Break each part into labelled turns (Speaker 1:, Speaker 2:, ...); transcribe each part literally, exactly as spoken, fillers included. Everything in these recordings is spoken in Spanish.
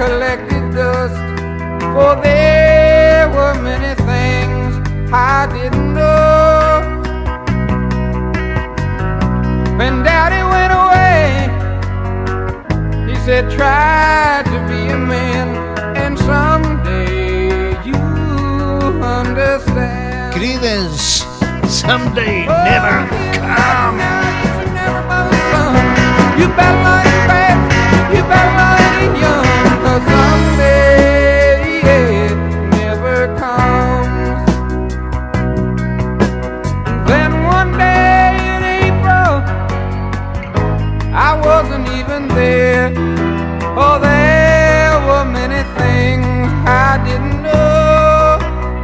Speaker 1: collected dust, for there were many things I didn't know. When Daddy went away, he said, try to be a man, and someday you'll understand.
Speaker 2: Creedence, someday oh, never come.
Speaker 1: Never, my son, you better learn it fast, you better learn it young, 'cause someday it never comes. Then one day in April, I wasn't even there. Oh, there were many things I didn't know.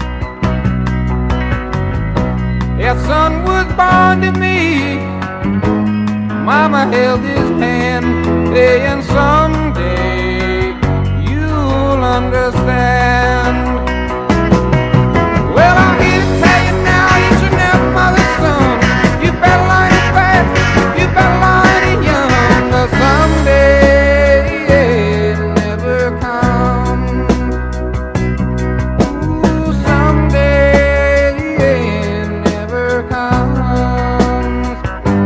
Speaker 1: A son was born to me, Mama held his hand, saying someday you'll understand. Well, I'm here to tell you now, you should never mother's son. You better learn it fast, you better learn it young, 'cause someday it never comes. Ooh, someday it never comes.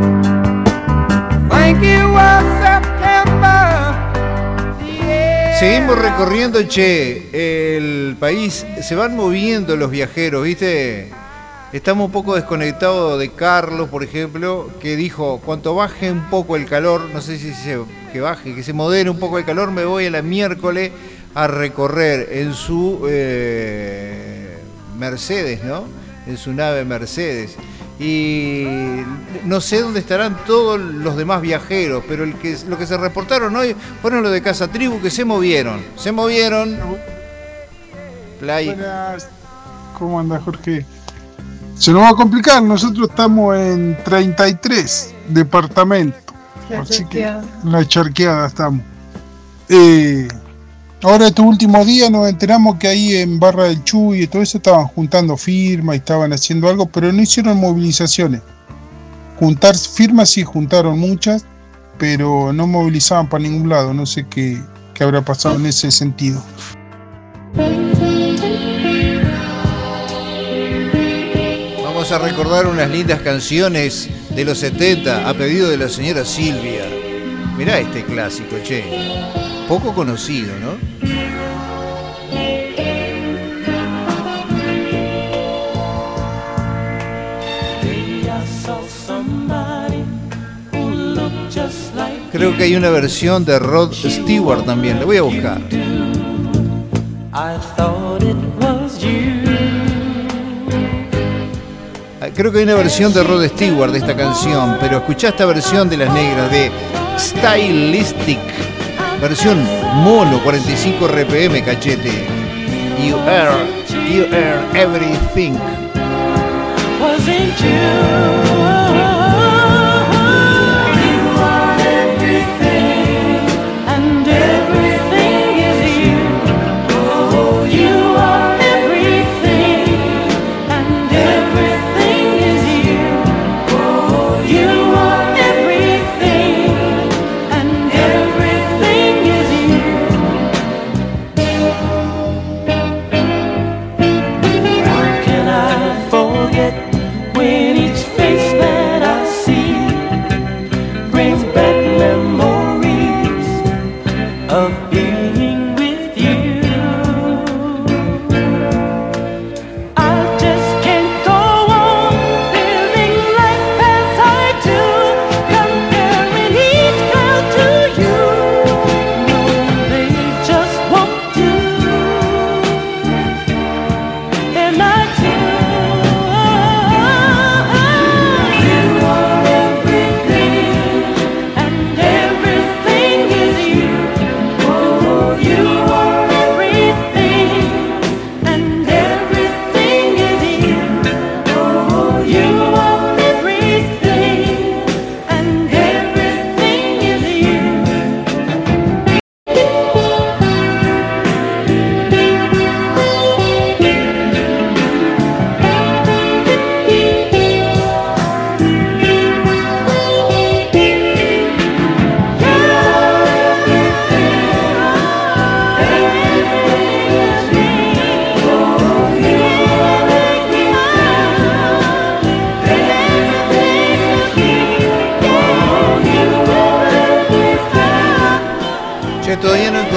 Speaker 1: Thank you, uh, September. Yeah.
Speaker 2: Seguimos recorriendo, che, el país. Se van moviendo los viajeros, ¿viste? Estamos un poco desconectados de Carlos, por ejemplo, que dijo, cuanto baje un poco el calor, no sé si se, que baje, que se modere un poco el calor, me voy a la miércoles a recorrer en su eh, Mercedes, ¿no? En su nave Mercedes. Y no sé dónde estarán todos los demás viajeros, pero el que, lo que se reportaron hoy fueron los de Casa Tribu, que se movieron. Se movieron. Play.
Speaker 3: Buenas. ¿Cómo anda, Jorge? Se nos va a complicar, nosotros estamos en treinta y tres departamentos.
Speaker 4: La
Speaker 3: así
Speaker 4: charqueada.
Speaker 3: que la charqueada estamos. Eh, ahora estos últimos días nos enteramos que ahí en Barra del Chuy y todo eso estaban juntando firmas y estaban haciendo algo, pero no hicieron movilizaciones. Juntar firmas sí juntaron muchas, pero no movilizaban para ningún lado. No sé qué, qué habrá pasado en ese sentido.
Speaker 2: Vamos a recordar unas lindas canciones de los setenta a pedido de la señora Silvia. Mirá este clásico, che. Poco conocido, ¿no? Creo que hay una versión de Rod Stewart también. La voy a buscar. Creo que hay una versión de Rod Stewart de esta canción, pero escuchá esta versión de Las Negras de Stylistic, versión mono, cuarenta y cinco R P M, cachete. You are, you are everything. Wasn't you?
Speaker 5: When each face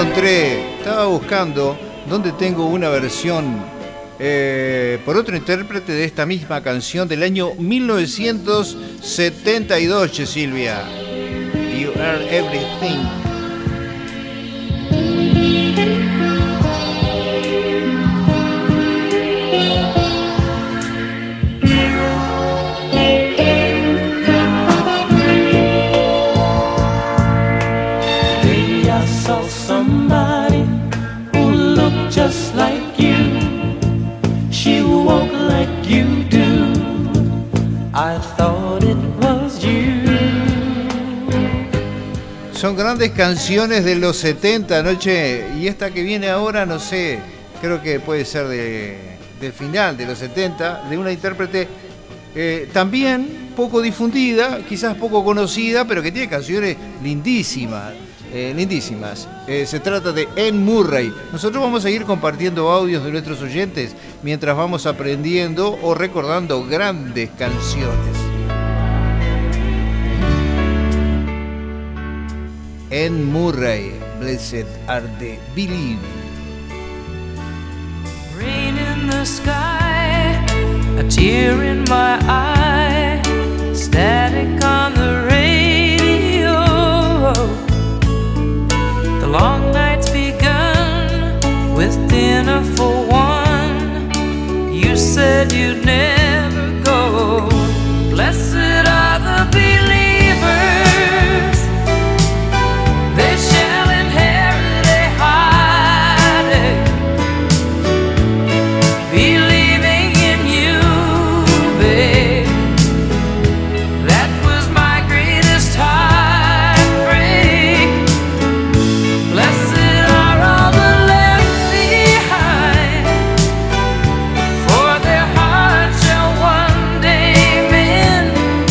Speaker 2: encontré, estaba buscando dónde tengo una versión eh, por otro intérprete de esta misma canción del año mil novecientos setenta y dos, che Silvia. You Are Everything.
Speaker 4: Somebody who looked just like you. She walked like you do. I thought it was you.
Speaker 2: Son grandes canciones de los setenta, noche. Y esta que viene ahora, no sé, creo que puede ser de, del final de los setenta, de una intérprete eh, también poco difundida, quizás poco conocida, pero que tiene canciones lindísimas. Eh, lindísimas. Eh, se trata de Anne Murray. Nosotros vamos a seguir compartiendo audios de nuestros oyentes mientras vamos aprendiendo o recordando grandes canciones. Anne Murray, Blessed Are the Believe.
Speaker 4: Rain in the sky, a tear in my eye, static on the radio. The long night's begun with dinner for one. You said you'd never go. Blessed are the believers, they shall inherit a heartache. Believing in you, babe, that was my greatest heartbreak. Blessed are all the left behind, for their hearts shall one day mend.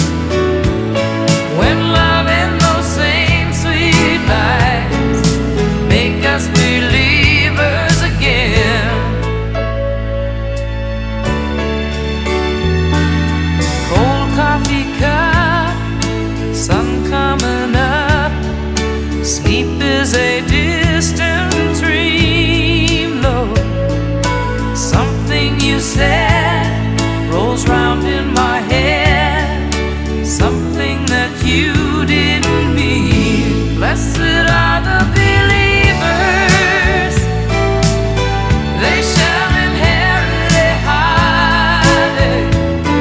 Speaker 4: When love and those same sweet lies make us believers again. Cold coffee cup, sun coming up, sleep is a distant dream, Lord. Something you said rolls round in my head, something that you didn't mean. Blessed are the believers, they shall inherit a heartache.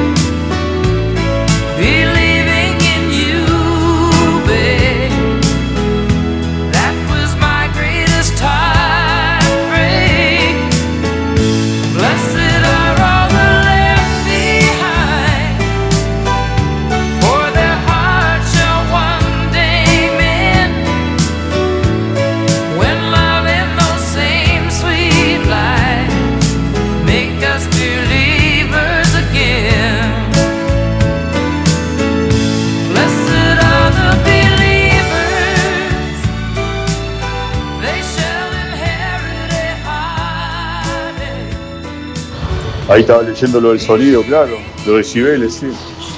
Speaker 4: Believing in you, babe, that was my greatest heartbreak. Blessed are all the left behind, for their hearts shall one day mend. When love and those same sweet lies make us believers again. Blessed are the believers, they shall inherit a heartache.
Speaker 5: Ahí estaba leyendo lo del sonido, claro, los decibeles, sí.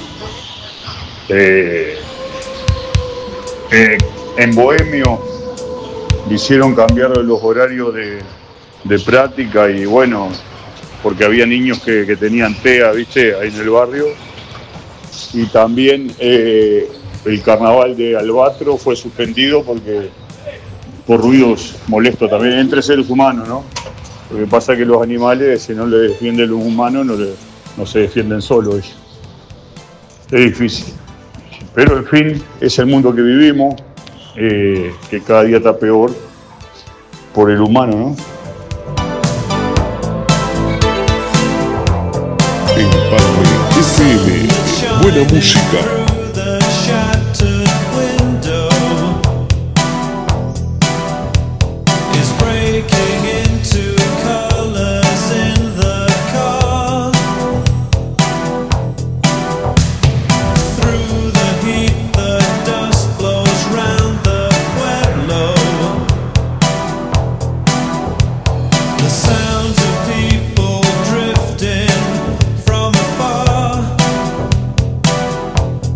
Speaker 5: Eh, eh, en Bohemio le hicieron cambiar los horarios de, de práctica y bueno, porque había niños que, que tenían T E A, ¿viste? Ahí en el barrio. Y también eh, el carnaval de Albatro fue suspendido porque por ruidos molestos también entre seres humanos, ¿no? Lo que pasa es que los animales, si no le defienden los humanos, no, le, no se defienden solos ellos. Es difícil. Pero en fin, es el mundo que vivimos, eh, que cada día está peor por el humano, ¿no?
Speaker 6: Empalme F M, buena música.
Speaker 4: Drifting from afar,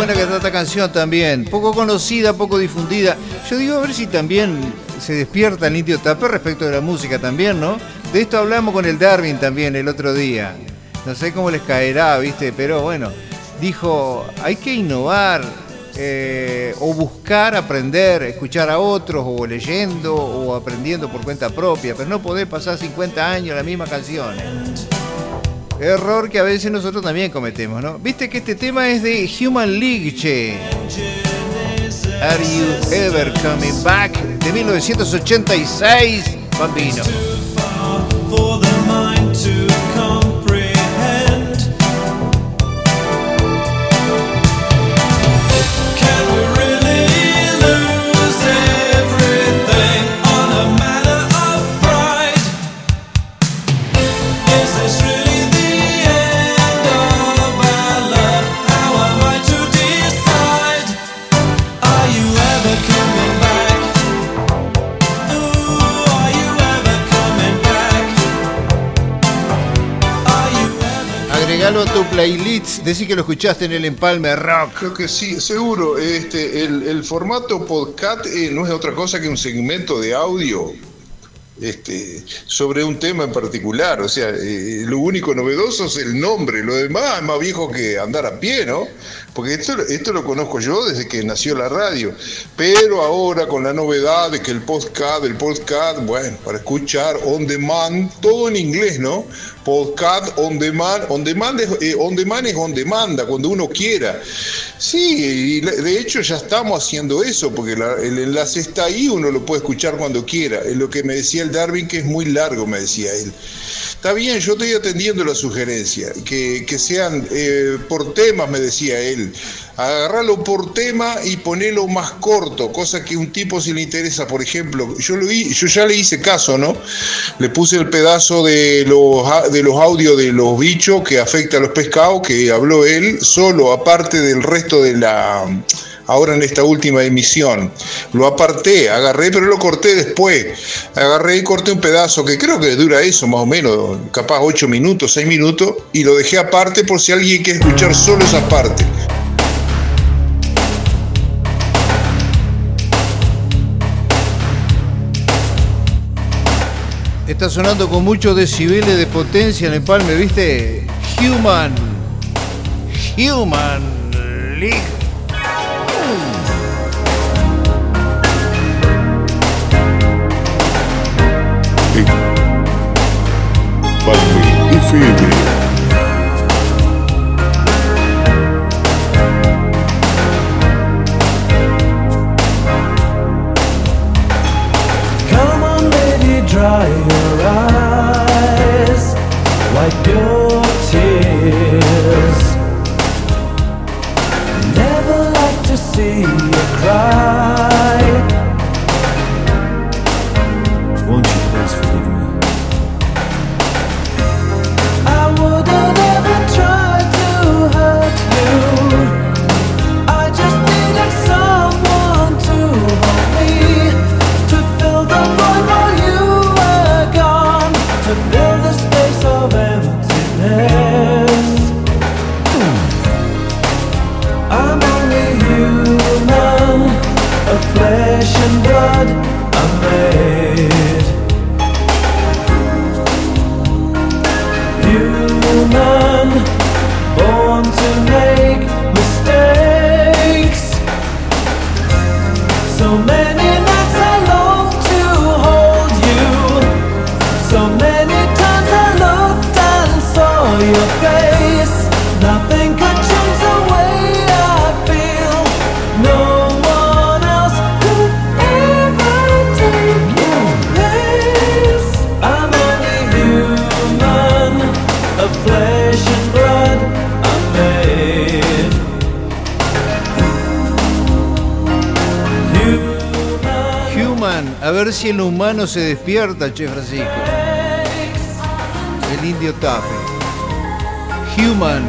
Speaker 2: buena que está esta canción también. Poco conocida, poco difundida. Yo digo, a ver si también se despierta el Indio Tapper respecto de la música también, ¿no? De esto hablamos con el Darwin también el otro día. No sé cómo les caerá, ¿viste? Pero bueno, dijo, hay que innovar, eh, o buscar aprender, escuchar a otros, o leyendo, o aprendiendo por cuenta propia, pero no podés pasar cincuenta años la misma canción. Error que a veces nosotros también cometemos, ¿no? Viste que este tema es de Human League, che. Are You Ever Coming Back? De mil novecientos ochenta y seis, Bambino. A tu playlist, decí que lo escuchaste en el Empalme Rock.
Speaker 7: Creo que sí, seguro. Este, el, el formato podcast eh, no es otra cosa que un segmento de audio este, sobre un tema en particular. O sea, eh, lo único novedoso es el nombre, lo demás es más viejo que andar a pie, ¿no? Porque esto, esto lo conozco yo desde que nació la radio, pero ahora con la novedad de que el podcast, el podcast, bueno, para escuchar on demand, todo en inglés, ¿no? Podcast on demand, on demand es, eh, on demand es on demanda, cuando uno quiera. Sí, y de hecho ya estamos haciendo eso, porque la, el enlace está ahí, uno lo puede escuchar cuando quiera. Es lo que me decía el Darwin, que es muy largo, me decía él. Está bien, yo estoy atendiendo la sugerencia, que, que sean eh, por temas, me decía él. Agarrarlo por tema y ponerlo más corto, cosa que a un tipo si le interesa. Por ejemplo, yo, lo, yo ya le hice caso, ¿no? Le puse el pedazo de los, de los audios de los bichos que afecta a los pescados, que habló él, solo, aparte del resto de la... Ahora en esta última emisión, lo aparté, agarré, pero lo corté después. Agarré y corté un pedazo que creo que dura eso, más o menos, capaz ocho minutos, seis minutos, y lo dejé aparte por si alguien quiere escuchar solo esa parte.
Speaker 2: Está sonando con muchos decibeles de potencia en el Empalme, ¿viste? Human. Human League.
Speaker 6: Empalme F M.
Speaker 8: Dry your eyes, wipe your tears. Never like to see you cry. Won't you please forgive me? I wouldn't ever try to hurt you. I just needed someone to hold me, to fill the void while you to fill the space of emptiness. I'm only human, of flesh and blood I'm made. Human, born to make mistakes. So many nights I long to hold you. So many times I looked and saw your face. Nothing could change the way I feel. No one else could ever take your place. I'm only human, of flesh and blood I'm made. Human.
Speaker 2: Human, a ver si el humano se despierta, Che Francisco. El Indio Tapper. Human.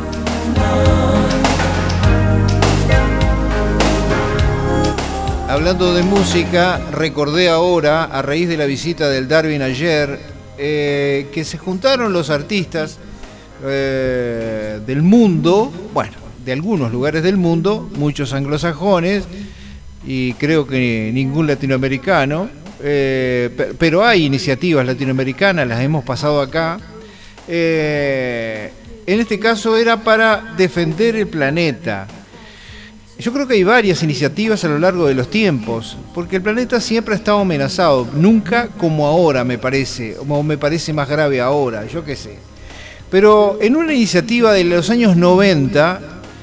Speaker 2: Hablando de música, recordé ahora, a raíz de la visita del Darwin ayer, eh, que se juntaron los artistas eh, del mundo, bueno, de algunos lugares del mundo, muchos anglosajones y creo que ningún latinoamericano, eh, pero hay iniciativas latinoamericanas, las hemos pasado acá. Eh, en este caso era para defender el planeta. Yo creo que hay varias iniciativas a lo largo de los tiempos, porque el planeta siempre ha estado amenazado, nunca como ahora me parece, o me parece más grave ahora, yo qué sé. Pero en una iniciativa de los años noventa,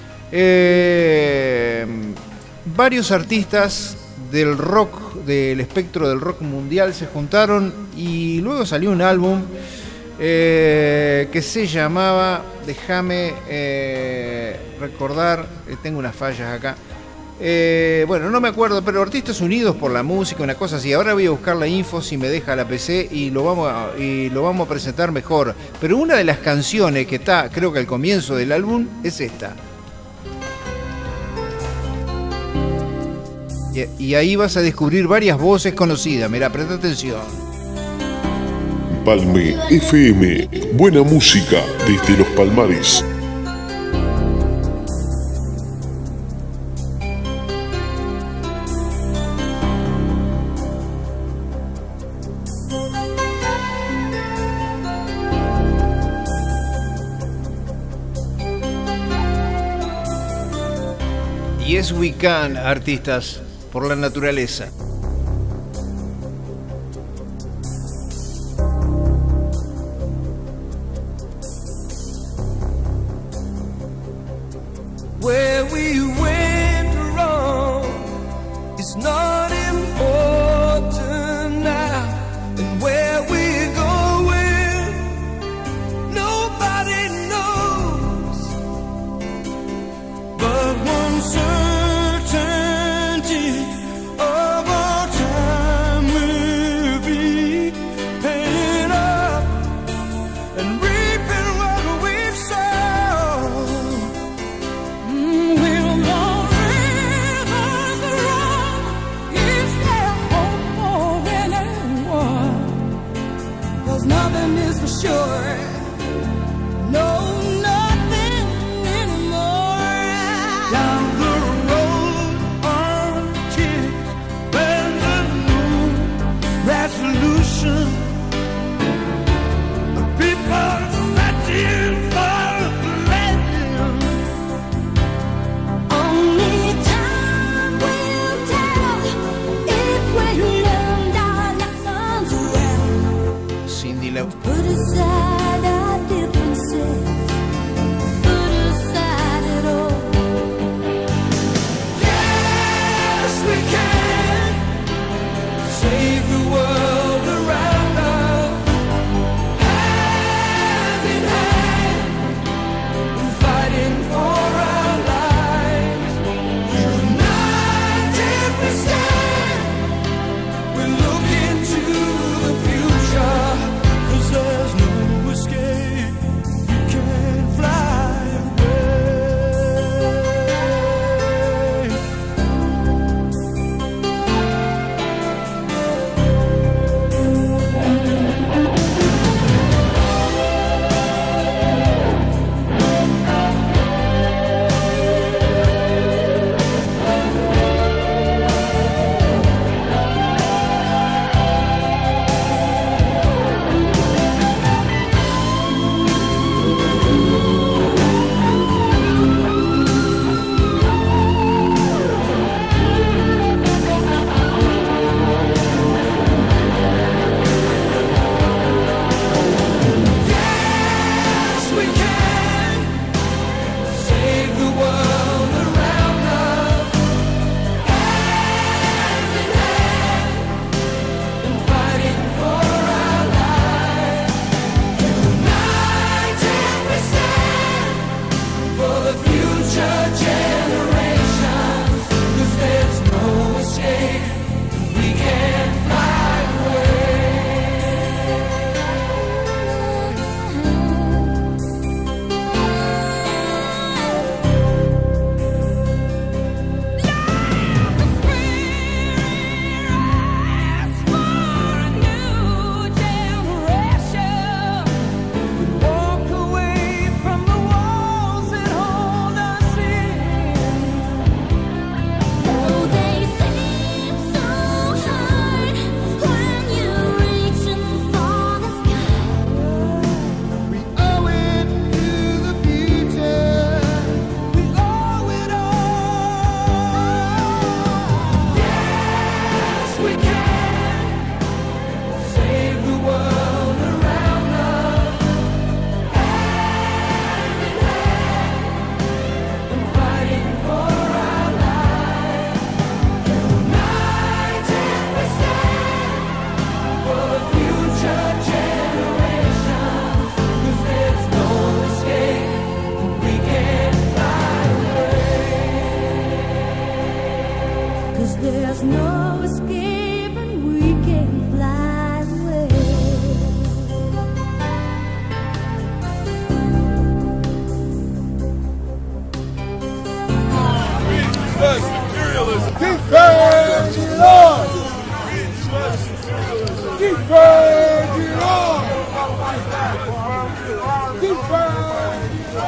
Speaker 2: eh, varios artistas del rock, del espectro del rock mundial se juntaron y luego salió un álbum eh, que se llamaba, déjame eh, recordar, eh, tengo unas fallas acá, eh, bueno, no me acuerdo, pero Artistas Unidos por la Música, una cosa así. Ahora voy a buscar la info si me deja la P C y lo vamos a, y lo vamos a presentar mejor. Pero una de las canciones que está, creo que al comienzo del álbum, es esta. Y, y ahí vas a descubrir varias voces conocidas. Mirá, presta atención.
Speaker 6: Palme F M, buena música desde los Palmares.
Speaker 2: Yes We Can, artistas por la naturaleza.
Speaker 8: Where we went wrong is not important now, and where we're going, nobody knows. But one certainty of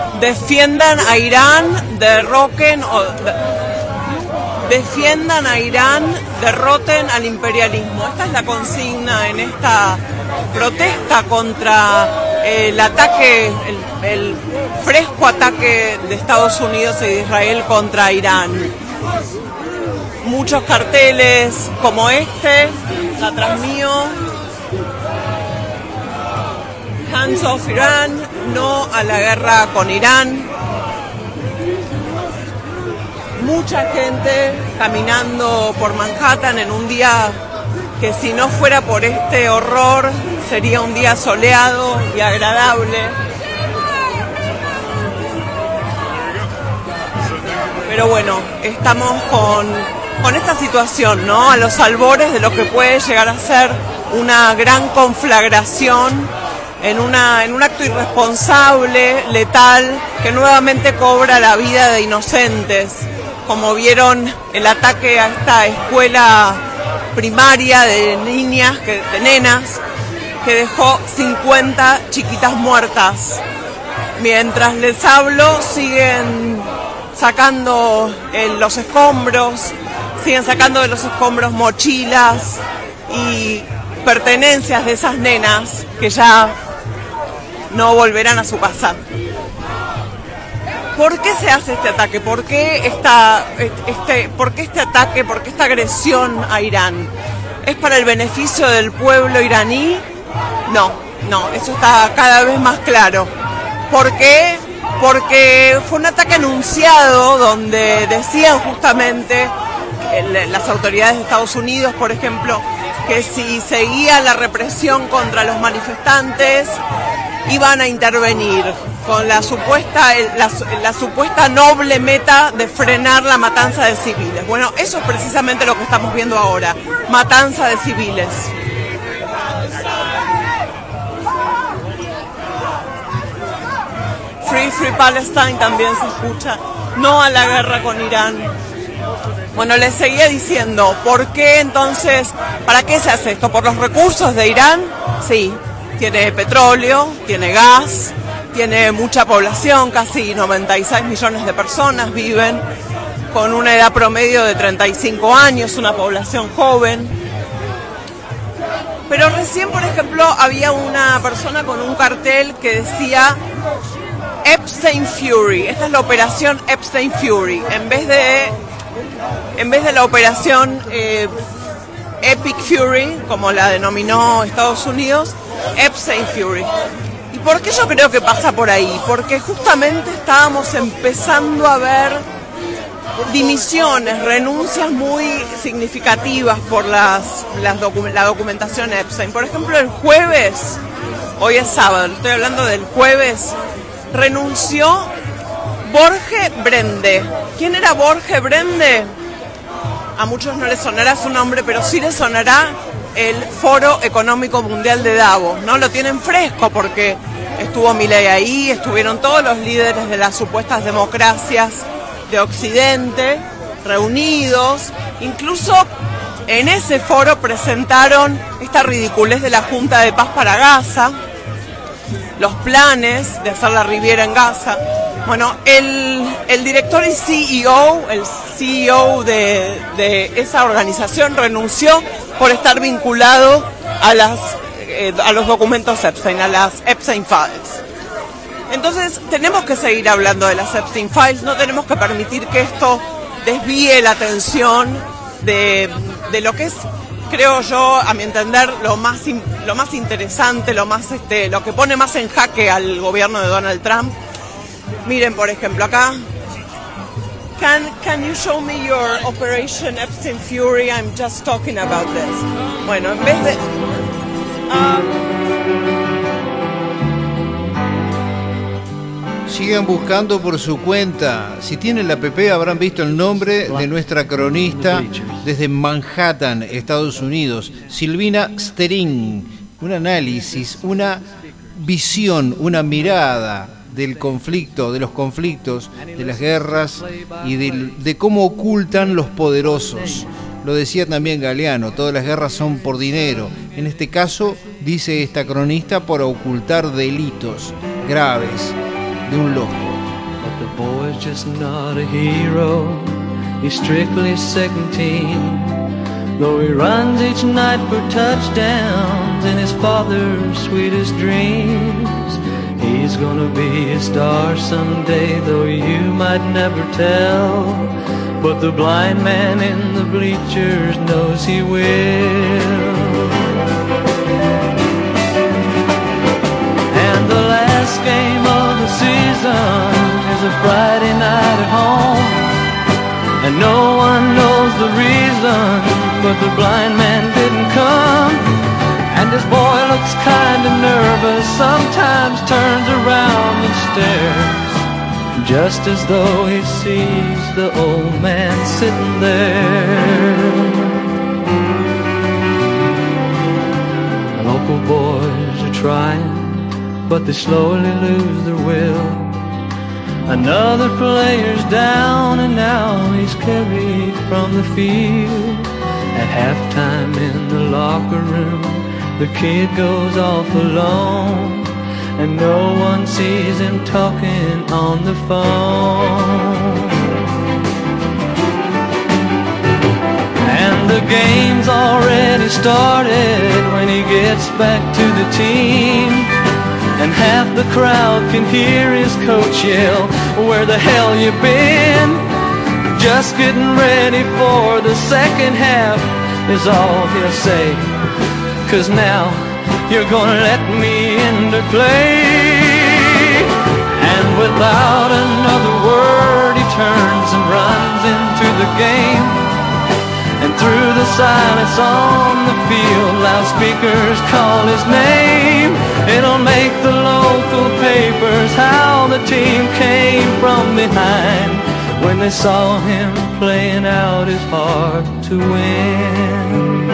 Speaker 9: defiendan a Irán, derroquen o de, defiendan a Irán, derroten al imperialismo. Esta es la consigna en esta protesta contra el ataque, el, el fresco ataque de Estados Unidos y de Israel contra Irán. Muchos carteles como este, atrás mío. Hands off Irán, no a la guerra con Irán. Mucha gente caminando por Manhattan en un día que, si no fuera por este horror, sería un día soleado y agradable. Pero bueno, estamos con, con esta situación, ¿no? A los albores de lo que puede llegar a ser una gran conflagración en, una, en un acto irresponsable, letal, que nuevamente cobra la vida de inocentes. Como vieron, el ataque a esta escuela primaria de niñas, que, de nenas, que dejó cincuenta chiquitas muertas. Mientras les hablo, siguen sacando eh, los escombros, siguen sacando de los escombros mochilas y pertenencias de esas nenas que ya no volverán a su casa. ¿Por qué se hace este ataque? ¿Por qué, esta, este, ¿Por qué este ataque? ¿Por qué esta agresión a Irán? ¿Es para el beneficio del pueblo iraní? No, no, eso está cada vez más claro. ¿Por qué? Porque fue un ataque anunciado donde decían justamente el, las autoridades de Estados Unidos, por ejemplo, que si seguía la represión contra los manifestantes, iban a intervenir con la supuesta, la, la supuesta noble meta de frenar la matanza de civiles. Bueno, eso es precisamente lo que estamos viendo ahora, matanza de civiles. Free, Free Palestine también se escucha, no a la guerra con Irán. Bueno, les seguía diciendo, ¿por qué entonces, para qué se hace esto? ¿Por los recursos de Irán? Sí. Tiene petróleo, tiene gas, tiene mucha población, casi noventa y seis millones de personas viven con una edad promedio de treinta y cinco años, una población joven. Pero recién, por ejemplo, había una persona con un cartel que decía Epstein Fury. Esta es la operación Epstein Fury. En vez de, en vez de la operación eh, Epic Fury, como la denominó Estados Unidos, Epstein Fury. ¿Y por qué yo creo que pasa por ahí? Porque justamente estábamos empezando a ver dimisiones, renuncias muy significativas por las, las docu- la documentación Epstein. Por ejemplo, el jueves, hoy es sábado, estoy hablando del jueves, renunció Borge Brende. ¿Quién era Borge Brende? A muchos no les sonará su nombre, pero sí les sonará el Foro Económico Mundial de Davos, ¿no? Lo tienen fresco porque estuvo Milei ahí, estuvieron todos los líderes de las supuestas democracias de Occidente reunidos, incluso en ese foro presentaron esta ridiculez de la Junta de Paz para Gaza, los planes de hacer la Riviera en Gaza. Bueno, el, el director y C E O, el C E O de, de esa organización renunció por estar vinculado a, las, eh, a los documentos Epstein, a las Epstein Files. Entonces, tenemos que seguir hablando de las Epstein Files, no tenemos que permitir que esto desvíe la atención de, de lo que es, creo yo, a mi entender, lo más, lo más interesante, lo, más, este, lo que pone más en jaque al gobierno de Donald Trump. Miren, por ejemplo, acá. Can, can you show me your Operation Epstein Fury? I'm just talking about this. Bueno, en vez de... Uh,
Speaker 2: Sigan buscando por su cuenta. Si tienen la app habrán visto el nombre de nuestra cronista desde Manhattan, Estados Unidos, Silvina Sterin. Un análisis, una visión, una mirada del conflicto, de los conflictos, de las guerras y de, de cómo ocultan los poderosos. Lo decía también Galeano, todas las guerras son por dinero. En este caso, dice esta cronista, por ocultar delitos graves de un loco.
Speaker 10: boy's just not a hero, he's strictly seventeen. Though he runs each night for touchdowns in his father's sweetest dreams, he's gonna be a star someday, though you might never tell. But the blind man in the bleachers knows he will. And the last game of the season is a Friday night at home, and no one knows the reason, but the blind man didn't come. And his boy looks kinda nervous, sometimes turns around and stares, just as though he sees the old man sitting there. The local boys are trying, but they slowly lose their will. Another player's down and now he's carried from the field. At halftime in the locker room, the kid goes off alone, and no one sees him talking on the phone. And the game's already started when he gets back to the team, and half the crowd can hear his coach yell, "Where the hell you been?" Just getting ready for the second half is all he'll say, "'Cause now you're gonna let me into play." And without another word he turns and runs into the game, and through the silence on the field, loudspeakers call his name. It'll make the local papers how the team came from behind when they saw him playing out his heart to win.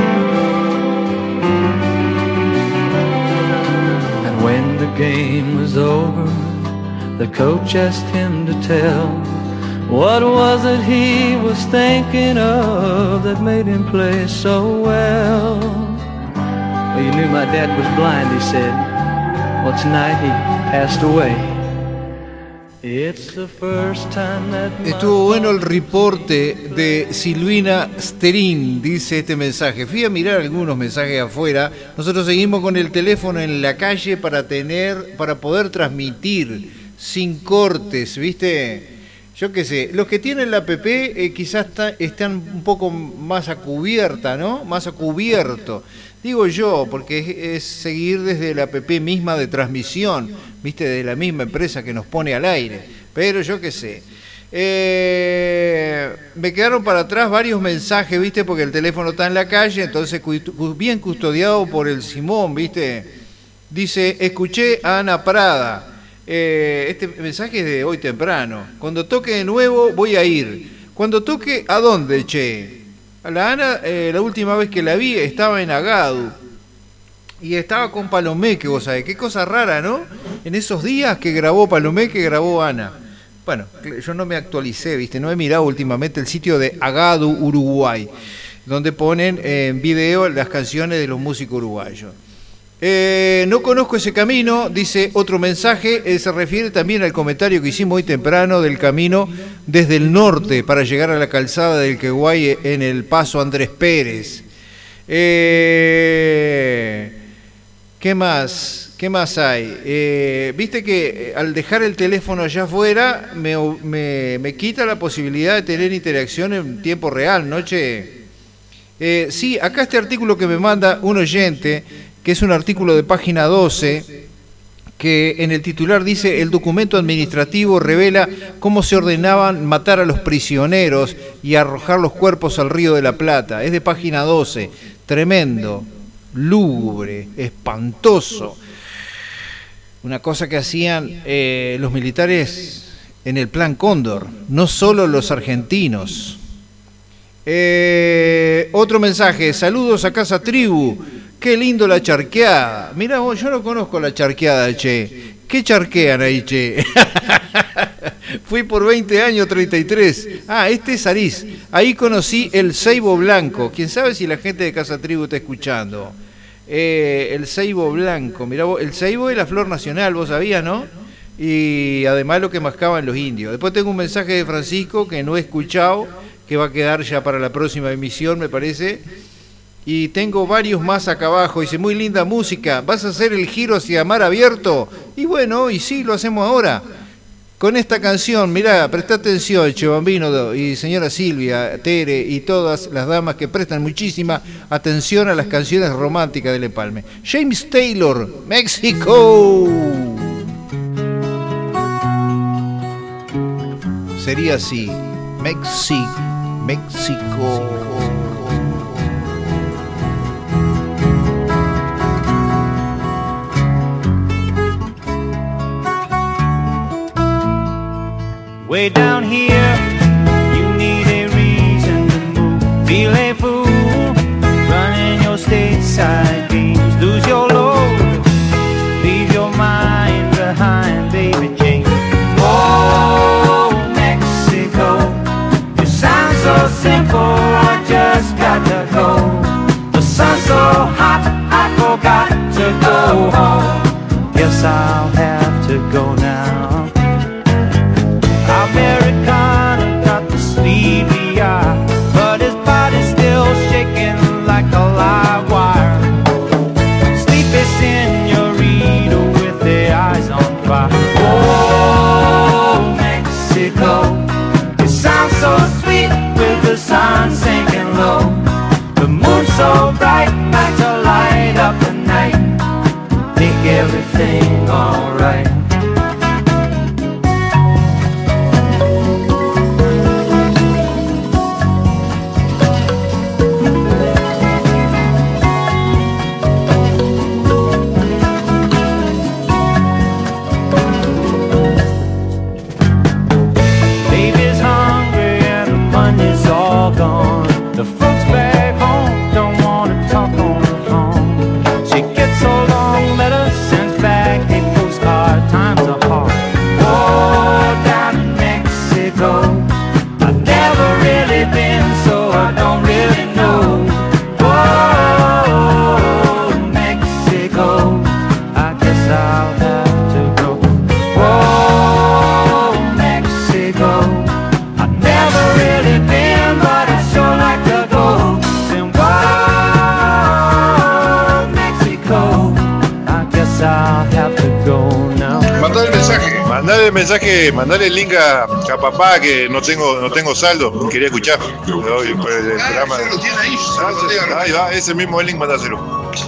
Speaker 10: And when the game was over, the coach asked him to tell, what was it he was thinking of that made him play so well? Well, you knew my dad was blind, he said. Well, tonight he passed away. It's the first time that my...
Speaker 2: Estuvo bueno el reporte de Silvina Sterin, dice este mensaje. Fui a mirar algunos mensajes afuera. Nosotros seguimos con el teléfono en la calle para tener, para poder transmitir sin cortes, ¿viste? Yo qué sé, los que tienen la app eh, quizás está, están un poco más a cubierta, ¿no? Más a cubierto. Digo yo, porque es, es seguir desde la app misma de transmisión, ¿viste? De la misma empresa que nos pone al aire. Pero yo qué sé. Eh, me quedaron para atrás varios mensajes, ¿viste? Porque el teléfono está en la calle, entonces bien custodiado por el Simón, ¿viste? Dice, escuché a Ana Prada. Eh, este mensaje es de hoy temprano. Cuando toque de nuevo voy a ir. Cuando toque, ¿a dónde, che? A la Ana, eh, la última vez que la vi estaba en Agadu y estaba con Palomeque, vos sabés, qué cosa rara, ¿no? En esos días que grabó Palomeque, grabó Ana. Bueno, yo no me actualicé, ¿viste? No he mirado últimamente el sitio de Agadu, Uruguay, donde ponen en video las canciones de los músicos uruguayos. Eh, no conozco ese camino, dice otro mensaje, eh, se refiere también al comentario que hicimos hoy temprano del camino desde el norte para llegar a la calzada del Queguay en el paso Andrés Pérez. Eh, ¿Qué más? ¿Qué más hay? Eh, Viste que al dejar el teléfono allá afuera me, me, me quita la posibilidad de tener interacción en tiempo real, ¿no, che? Eh, sí, acá este artículo que me manda un oyente, que es un artículo de página doce, que en el titular dice, el documento administrativo revela cómo se ordenaban matar a los prisioneros y arrojar los cuerpos al Río de la Plata. Es de página doce, tremendo, lúgubre, espantoso. Una cosa que hacían eh, los militares en el Plan Cóndor, no solo los argentinos. Eh, otro mensaje, saludos a Casa Tribu. Qué lindo la charqueada. Mirá vos, yo no conozco la charqueada, che. ¿Qué charquean ahí, che? Fui por veinte años, treinta y tres. Ah, este es Ariz. Ahí conocí el ceibo blanco. ¿Quién sabe si la gente de Casa Tribu está escuchando? Eh, el ceibo blanco. Mirá vos, el ceibo es la flor nacional, vos sabías, ¿no? y además lo que mascaban los indios. Después tengo un mensaje de Francisco que no he escuchado, que va a quedar ya para la próxima emisión, me parece. Y tengo varios más acá abajo. Dice, muy linda música, ¿vas a hacer el giro hacia mar abierto? Y bueno, y sí, lo hacemos ahora. Con esta canción, mirá, presta atención, Che Bambino y señora Silvia, Tere y todas las damas que prestan muchísima atención a las canciones románticas del Empalme. James Taylor, México. Sería así, México, México.
Speaker 10: Way down here, you need a reason to move. Feel a fool, running your stateside games. Lose your load, leave your mind behind, baby Jane. Oh, Mexico, you sound so simple, I just got to go. The sun's so hot, I forgot to go home. Guess I'll have to go now. Americana got the sleepy eye, but his body's still shaking like a live wire. Sleepy senorita with their eyes on fire. Oh, Mexico, you sound so sweet with the sun sinking low. The moon's so bright, like to light up the night, make everything alright. The folks back home don't want to talk on the phone. She gets so long letters, sends back a postcard. Times are hard. Oh, down in Mexico, I've never really been, so I don't really know. Oh, Mexico, I guess I'll have to go. Oh, Mexico, I've never really been, but I sure like to go. Then whoa, Mexico, I guess I'll have to go now.
Speaker 7: Mandale el mensaje.
Speaker 11: Mandale el mensaje, mandale el link a, a papá que no tengo, no tengo saldo, quería escuchar. Hoy, pues, el programa.
Speaker 7: Se lo tiene ahí, se
Speaker 11: Ah,
Speaker 7: lo tiene
Speaker 11: ahí va, ese mismo link, mandáselo.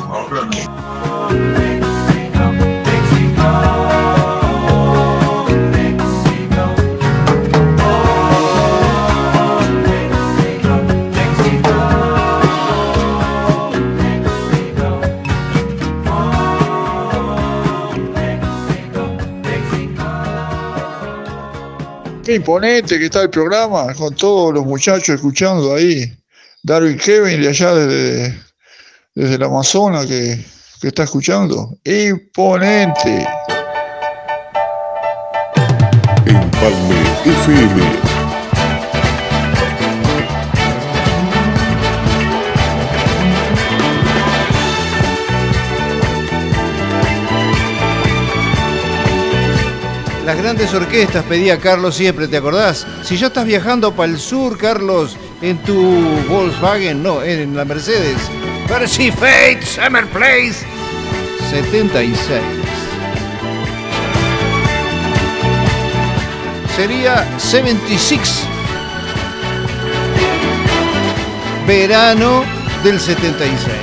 Speaker 12: Qué imponente que está el programa, con todos los muchachos escuchando ahí. Darwin Kevin de allá desde, desde el Amazonas que, que está escuchando. Imponente.
Speaker 6: Empalme F M.
Speaker 2: Las grandes orquestas, pedía Carlos siempre, ¿te acordás? Si ya estás viajando para el sur, Carlos, en tu Volkswagen, no, en la Mercedes. Percy Fate, Summer Place, setenta y seis. Sería setenta y seis. Verano del setenta y seis.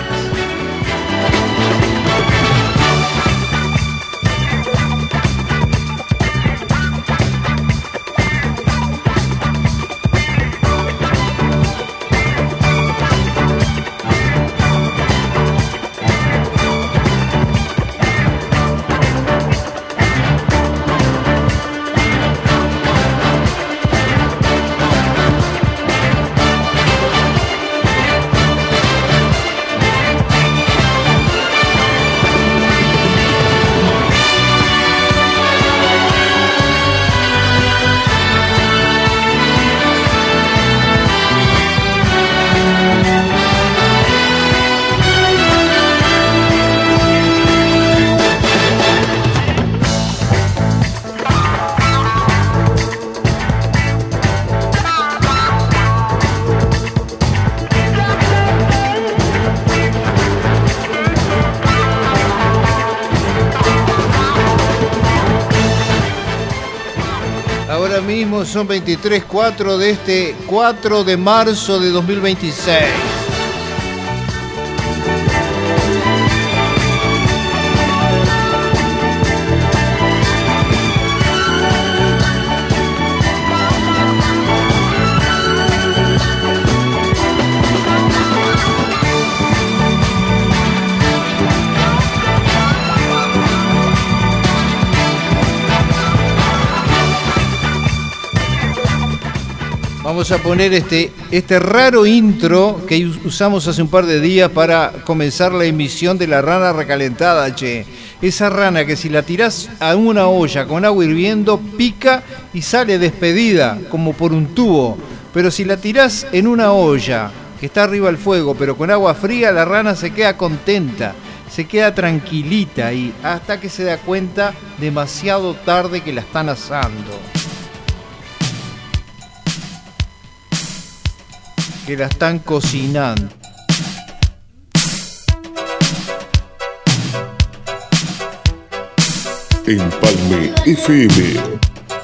Speaker 2: Ahora mismo son veintitrés cuatro de este cuatro de marzo de dos mil veintiséis. Vamos a poner este, este raro intro que usamos hace un par de días para comenzar la emisión de la rana recalentada, che. Esa rana que si la tirás a una olla con agua hirviendo, pica y sale despedida, como por un tubo. Pero si la tirás en una olla que está arriba del fuego, pero con agua fría, la rana se queda contenta, se queda tranquilita y hasta que se da cuenta demasiado tarde que la están asando. Que la están cocinando.
Speaker 6: Empalme F M.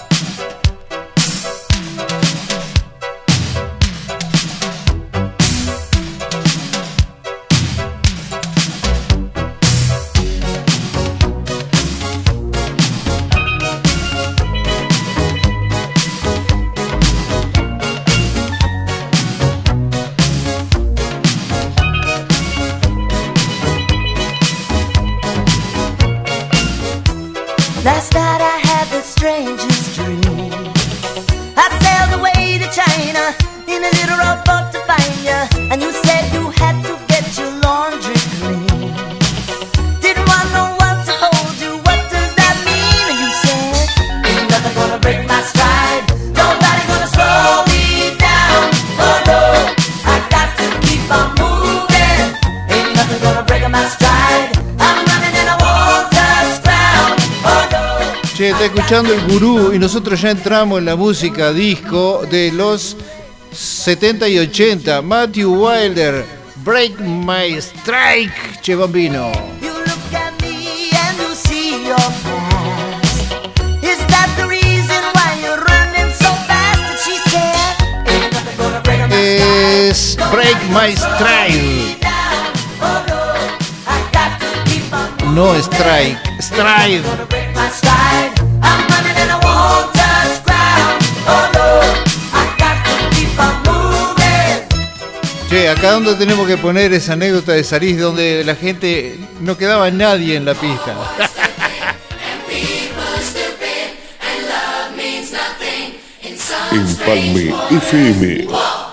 Speaker 13: Last night I had the strangest dream. I sailed away to China in a little rowboat to find you, and you said you had to get your laundry clean. Didn't want no one to hold you. What does that mean? And you said, ain't nothing gonna break my stride. Nobody gonna slow me down. Oh no, I got to keep on moving. Ain't nothing gonna break my stride. I'm running and I won't touch ground. Oh no.
Speaker 2: Che, está escuchando el Gurú y nosotros ya entramos en la música disco de los setenta y ochenta. Matthew Wilder, Break My Strike, che bambino.
Speaker 13: You look at me and you see your past. Is that the reason why you're running so fast? And she said, ain't nothing gonna break my stride.
Speaker 2: Es Break My Strike.
Speaker 13: Oh no, I got to keep on
Speaker 2: No strike, stride.
Speaker 13: break my stride. I'm running and I won't touch ground. Oh no, I got to keep on moving.
Speaker 2: Che, acá donde tenemos que poner esa anécdota de Sarís donde la gente no quedaba nadie en la pista.
Speaker 6: Empalme F M.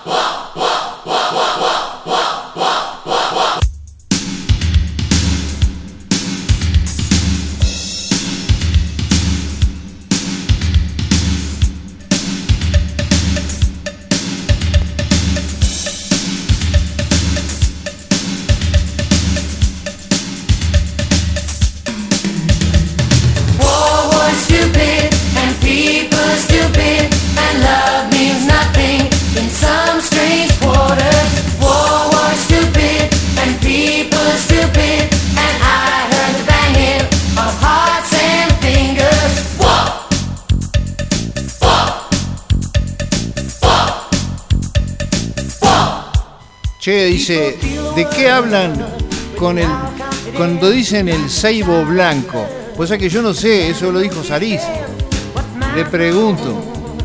Speaker 4: War was stupid and people stupid and love means nothing in some strange quarters. War was stupid and people stupid and I heard the banging of hearts and fingers. War, war, war, war.
Speaker 2: Che, dice, ¿de qué hablan con el cuando dicen el ceibo blanco? Pues es que yo no sé, eso lo dijo Sarís. Le pregunto.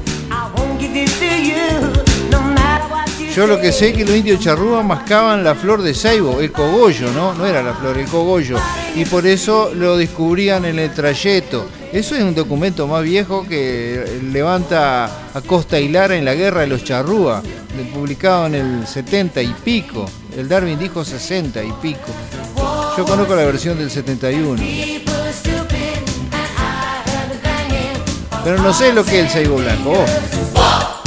Speaker 2: Yo lo que sé es que los indios charrúa mascaban la flor de ceibo, el cogollo, ¿no? No era la flor, el cogollo. Y por eso lo descubrían en el trayecto. Eso es un documento más viejo que levanta a Costa y Lara en la guerra de los charrúa, publicado en el setenta y pico. El Darwin dijo sesenta y pico. Yo conozco la versión del setenta y uno. Pero no sé lo que es el ceibo blanco. Oh.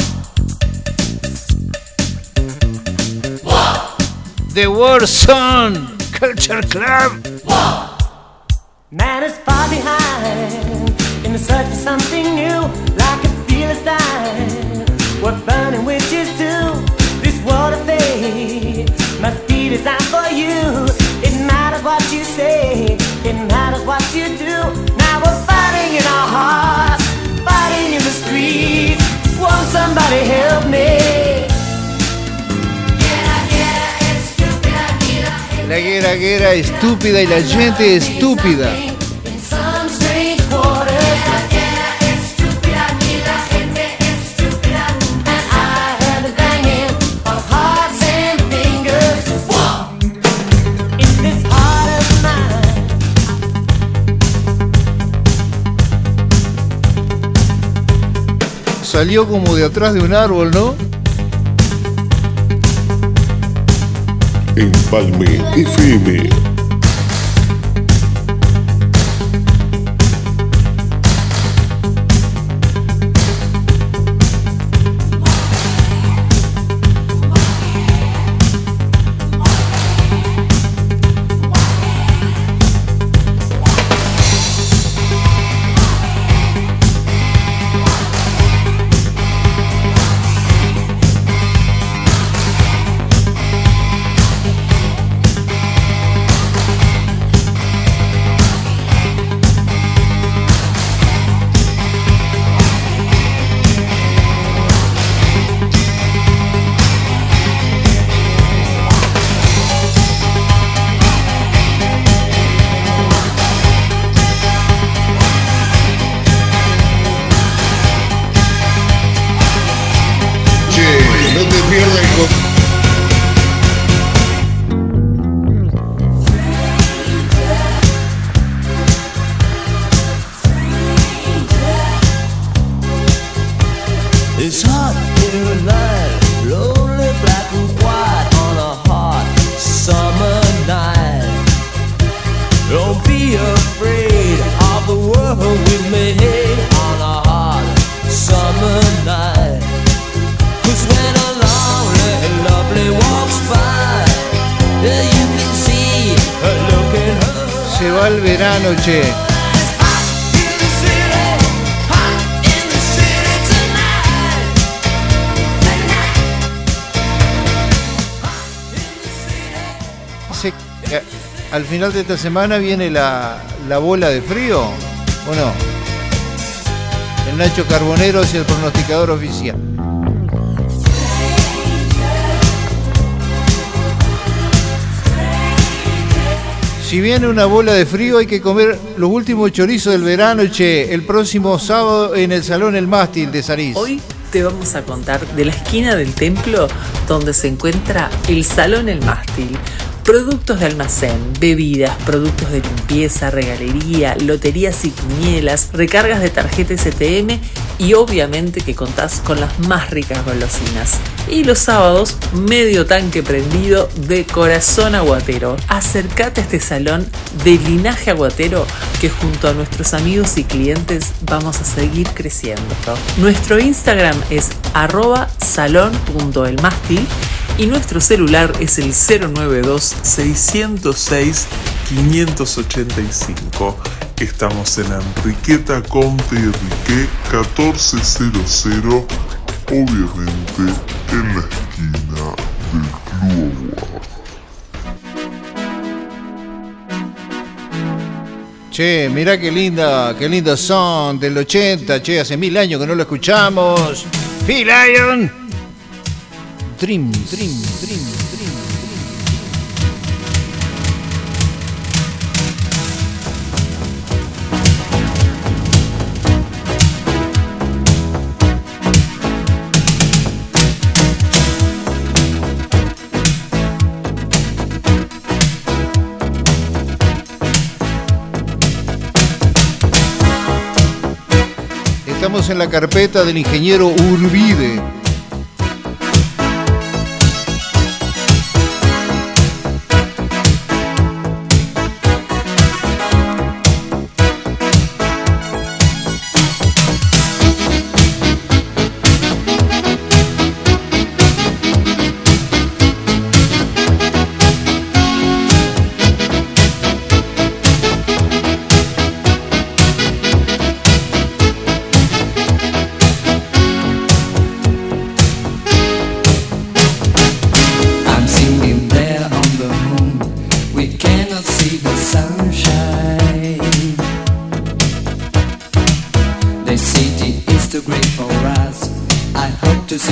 Speaker 2: The War Song Culture Club.
Speaker 8: Man is far behind in the search for something new, like a Philistine. What burning witches do? This world of fate must be designed for you. It matters what you say, it matters what you do. Now we're fighting in our hearts, fighting in the streets.
Speaker 2: que era, que era estúpida y la gente estúpida. Salió como de atrás de un árbol, ¿no?
Speaker 6: Empalme F M.
Speaker 8: It's hot in the night, lonely black and white on a hot summer night. Don't be afraid of the world we made on a hot summer night. 'Cause when a lonely and lovely walks by, you can see her looking her.
Speaker 2: Se va el verano, che. Se, eh, al final de esta semana viene la, la bola de frío, ¿o no? El Nacho Carbonero es el pronosticador oficial. Si viene una bola de frío hay que comer los últimos chorizos del verano, che, el próximo sábado en el Salón El Mástil de Sarís.
Speaker 14: Hoy te vamos a contar de la esquina del templo donde se encuentra el Salón El Mástil. Productos de almacén, bebidas, productos de limpieza, regalería, loterías y quinielas, recargas de tarjeta S T M y obviamente que contás con las más ricas golosinas. Y los sábados, medio tanque prendido de corazón aguatero. Acércate a este salón de linaje aguatero que junto a nuestros amigos y clientes vamos a seguir creciendo. Nuestro Instagram es arroba salón punto el mástil. Y nuestro celular es el cero nueve dos, seis cero seis, cinco ocho cinco.
Speaker 15: Estamos en Enriqueta Conte y Enrique catorce cero cero, obviamente en la esquina del Club Aguada.
Speaker 2: Che, mirá qué linda, qué lindos son del ochenta, che, hace mil años que no lo escuchamos. Phil Lyon. Dream, dream, dream, dream, dream. Estamos en la carpeta del ingeniero Urbide.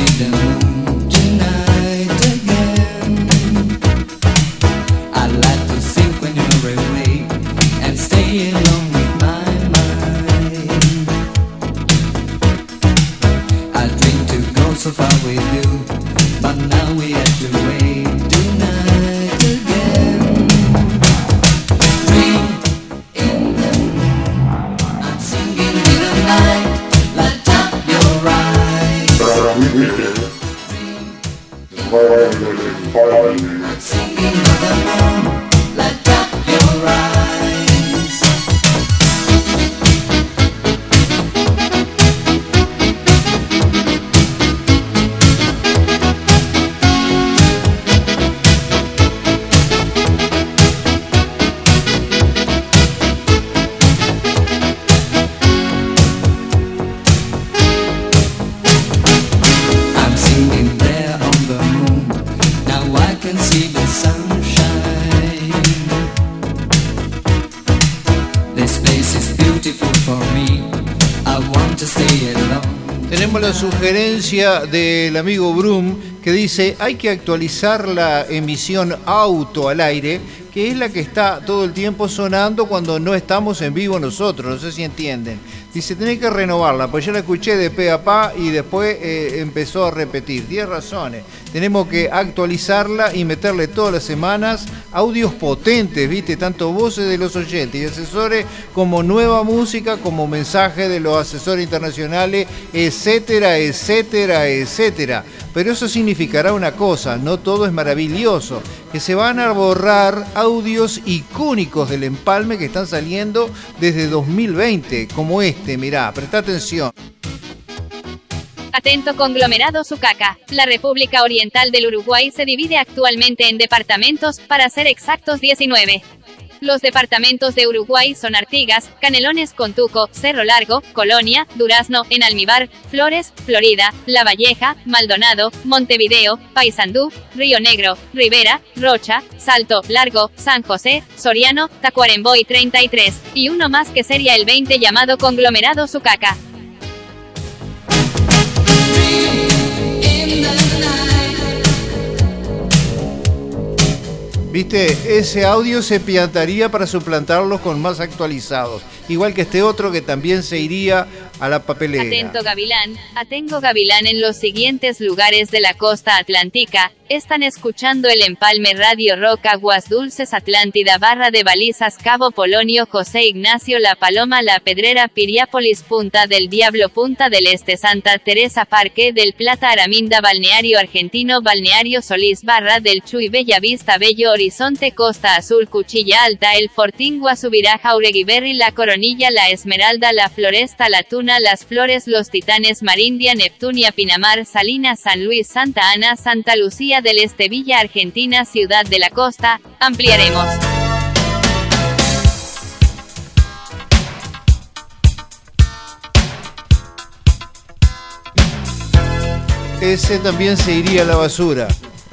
Speaker 8: I'd like to so far with you, but now we have to wait tonight again. Dream in the night, I'm singing in the night, light up your eyes. I'm singing in the moon, light up your eyes.
Speaker 2: Tenemos la sugerencia del amigo Brum que dice hay que actualizar la emisión auto al aire, que es la que está todo el tiempo sonando cuando no estamos en vivo nosotros, no sé si entienden. Dice, tenés que renovarla, pues yo la escuché de pe a pa y después eh, empezó a repetir. Tienes razones, tenemos que actualizarla y meterle todas las semanas audios potentes, ¿viste? Tanto voces de los oyentes y asesores, como nueva música, como mensajes de los asesores internacionales, etcétera, etcétera, etcétera. Pero eso significará una cosa, no todo es maravilloso, que se van a borrar audios icónicos del empalme que están saliendo desde dos mil veinte, como este, mirá, presta atención.
Speaker 16: Atento conglomerado Sucaca. La República Oriental del Uruguay se divide actualmente en departamentos, para ser exactos diecinueve. Los departamentos de Uruguay son Artigas, Canelones, Contuco, Cerro Largo, Colonia, Durazno, en Almíbar, Flores, Florida, La Valleja, Maldonado, Montevideo, Paysandú, Río Negro, Rivera, Rocha, Salto, Largo, San José, Soriano, Tacuarembó y treinta y tres, y uno más que sería el veinte llamado conglomerado Sucaca.
Speaker 2: Viste, ese audio se piantaría para suplantarlos con más actualizados. Igual que este otro que también se iría a la papelera.
Speaker 16: Atento Gavilán, atengo Gavilán en los siguientes lugares de la costa atlántica. Están escuchando el Empalme Radio Rock Aguas Dulces Atlántida Barra de Balizas Cabo Polonio José Ignacio La Paloma La Pedrera Piriápolis Punta del Diablo Punta del Este Santa Teresa Parque del Plata Araminda Balneario Argentino Balneario Solís Barra del Chuy Bella Vista Bello Horizonte Costa Azul Cuchilla Alta El Fortín Guasubirá Jauregui Berry La Coronilla La Esmeralda La Floresta La Tuna Las Flores Los Titanes Marindia Neptunia Pinamar Salinas San Luis Santa Ana Santa Lucía del Este Villa Argentina Ciudad de la Costa. Ampliaremos.
Speaker 2: Ese también se iría a la basura.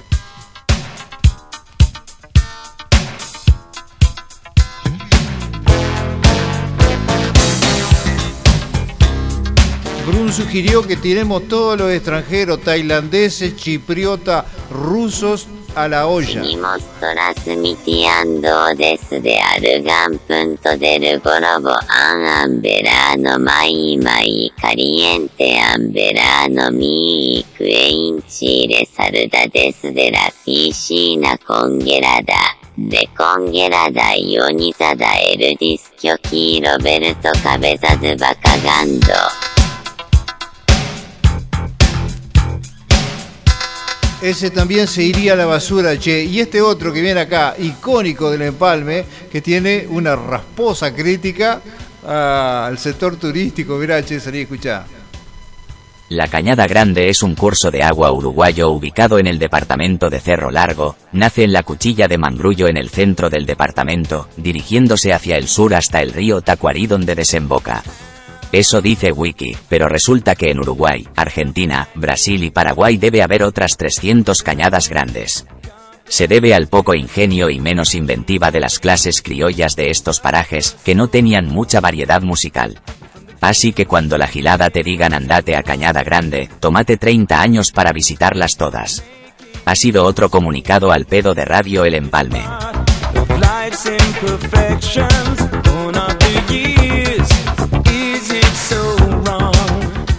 Speaker 2: Brun sugirió que tiremos todos los extranjeros, tailandeses, chipriota, rusos, a la olla.
Speaker 17: Venimos trasmitiendo desde Argan punto del globo en verano mai mai caliente en verano mi en Chile saluda desde la piscina congelada. De congelada ionizada el disco aquí Roberto Cabezas va cagando.
Speaker 2: Ese también se iría a la basura, che. Y este otro que viene acá, icónico del empalme, que tiene una rasposa crítica ah, al sector turístico. Mirá, che, salí a escuchar.
Speaker 18: La Cañada Grande es un curso de agua uruguayo ubicado en el departamento de Cerro Largo, nace en la Cuchilla de Mangrullo en el centro del departamento, dirigiéndose hacia el sur hasta el río Tacuarí donde desemboca. Eso dice Wiki, pero resulta que en Uruguay, Argentina, Brasil y Paraguay debe haber otras trescientas cañadas grandes. Se debe al poco ingenio y menos inventiva de las clases criollas de estos parajes, que no tenían mucha variedad musical. Así que cuando la gilada te digan andate a Cañada Grande, tómate treinta años para visitarlas todas. Ha sido otro comunicado al pedo de Radio El Empalme.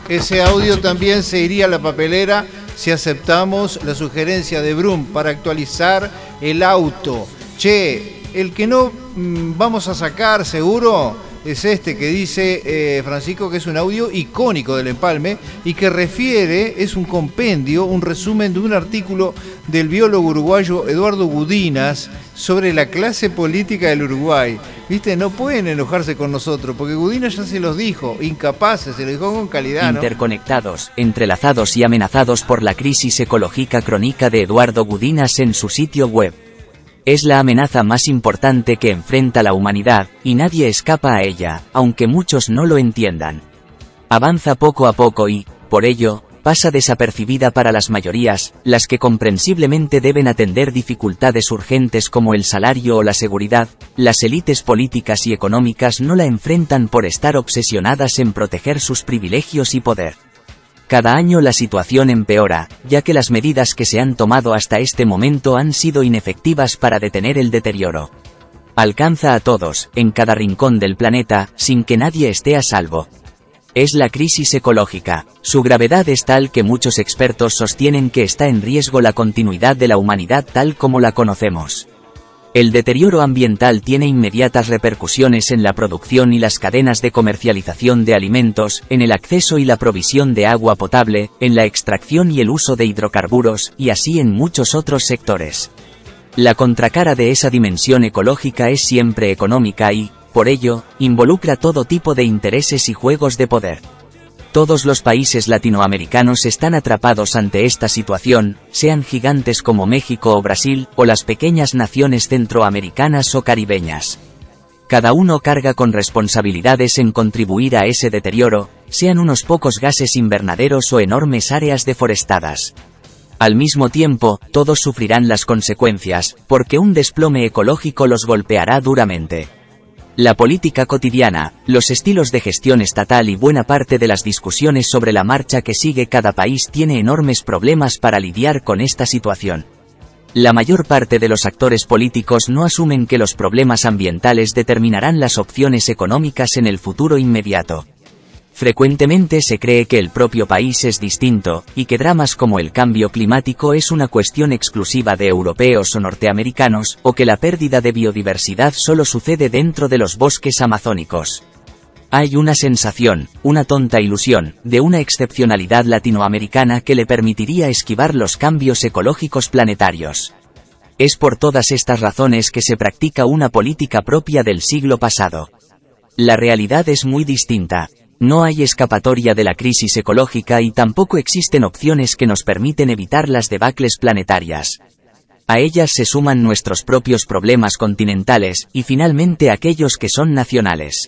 Speaker 2: Ese audio también se iría a la papelera si aceptamos la sugerencia de Brum para actualizar el auto. Che, el que no mmm, vamos a sacar seguro es este que dice eh, Francisco, que es un audio icónico del empalme y que refiere, es un compendio, un resumen de un artículo del biólogo uruguayo Eduardo Gudinas sobre la clase política del Uruguay. Viste, no pueden enojarse con nosotros, porque Gudinas ya se los dijo, incapaces, se lo dijo con calidad, ¿no?
Speaker 18: Interconectados, entrelazados y amenazados por la crisis ecológica crónica de Eduardo Gudinas en su sitio web. Es la amenaza más importante que enfrenta la humanidad, y nadie escapa a ella, aunque muchos no lo entiendan. Avanza poco a poco y, por ello, pasa desapercibida para las mayorías, las que comprensiblemente deben atender dificultades urgentes como el salario o la seguridad. Las élites políticas y económicas no la enfrentan por estar obsesionadas en proteger sus privilegios y poder. Cada año la situación empeora, ya que las medidas que se han tomado hasta este momento han sido inefectivas para detener el deterioro. Alcanza a todos, en cada rincón del planeta, sin que nadie esté a salvo. Es la crisis ecológica. Su gravedad es tal que muchos expertos sostienen que está en riesgo la continuidad de la humanidad tal como la conocemos. El deterioro ambiental tiene inmediatas repercusiones en la producción y las cadenas de comercialización de alimentos, en el acceso y la provisión de agua potable, en la extracción y el uso de hidrocarburos, y así en muchos otros sectores. La contracara de esa dimensión ecológica es siempre económica y, por ello, involucra todo tipo de intereses y juegos de poder. Todos los países latinoamericanos están atrapados ante esta situación, sean gigantes como México o Brasil, o las pequeñas naciones centroamericanas o caribeñas. Cada uno carga con responsabilidades en contribuir a ese deterioro, sean unos pocos gases invernaderos o enormes áreas deforestadas. Al mismo tiempo, todos sufrirán las consecuencias, porque un desplome ecológico los golpeará duramente. La política cotidiana, los estilos de gestión estatal y buena parte de las discusiones sobre la marcha que sigue cada país tiene enormes problemas para lidiar con esta situación. La mayor parte de los actores políticos no asumen que los problemas ambientales determinarán las opciones económicas en el futuro inmediato. Frecuentemente se cree que el propio país es distinto, y que dramas como el cambio climático es una cuestión exclusiva de europeos o norteamericanos, o que la pérdida de biodiversidad solo sucede dentro de los bosques amazónicos. Hay una sensación, una tonta ilusión, de una excepcionalidad latinoamericana que le permitiría esquivar los cambios ecológicos planetarios. Es por todas estas razones que se practica una política propia del siglo pasado. La realidad es muy distinta. No hay escapatoria de la crisis ecológica y tampoco existen opciones que nos permiten evitar las debacles planetarias. A ellas se suman nuestros propios problemas continentales, y finalmente aquellos que son nacionales.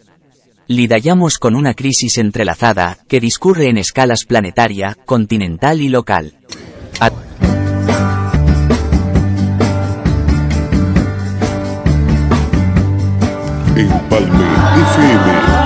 Speaker 18: Lidamos con una crisis entrelazada, que discurre en escalas planetaria, continental y local. A
Speaker 6: Empalme F M.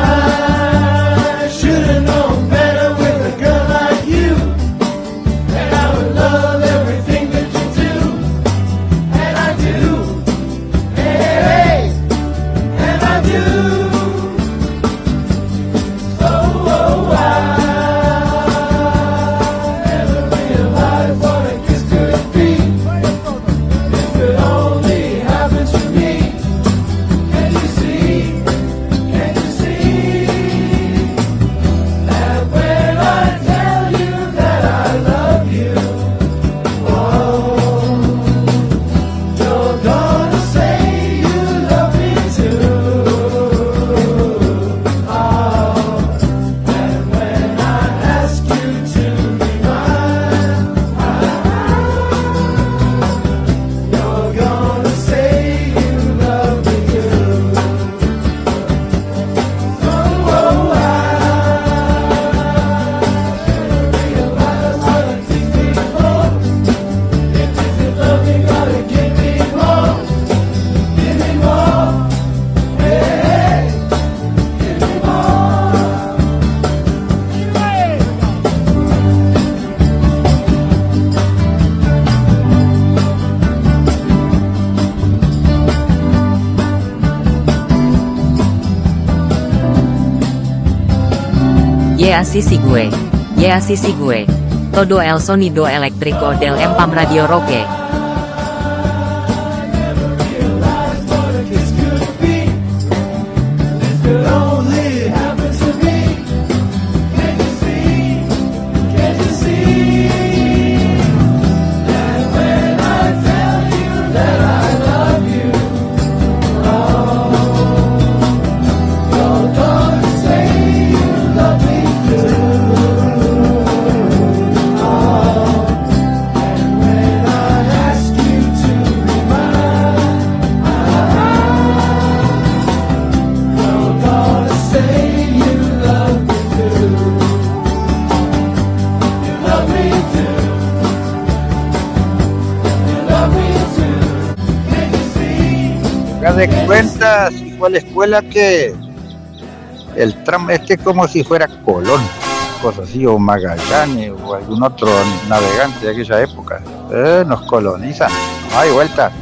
Speaker 19: Así sigue. Ya sisi gue. Todo el sonido eléctrico del Empam Radio Roque.
Speaker 20: De cuentas, igual escuela que el tram este como si fuera Colón, cosas así, o Magallanes o algún otro navegante de aquella época. Eh, nos colonizan, no hay vuelta.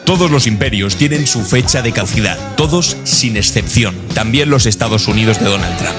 Speaker 21: Todos los imperios tienen su fecha de caducidad, todos sin excepción, también los Estados Unidos de Donald Trump.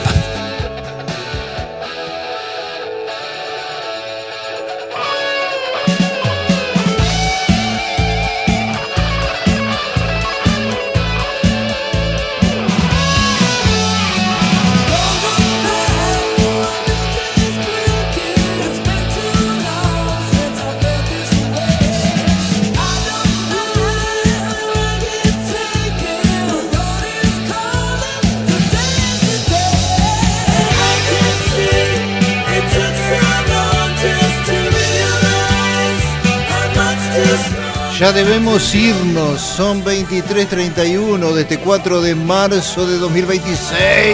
Speaker 2: Ya debemos irnos, son veintitrés treinta y uno de este cuatro de marzo de dos mil veintiséis.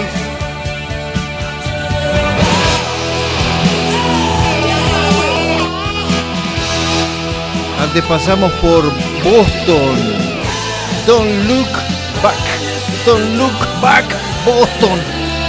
Speaker 2: Antes pasamos por Boston. Don't look back, don't look back, Boston.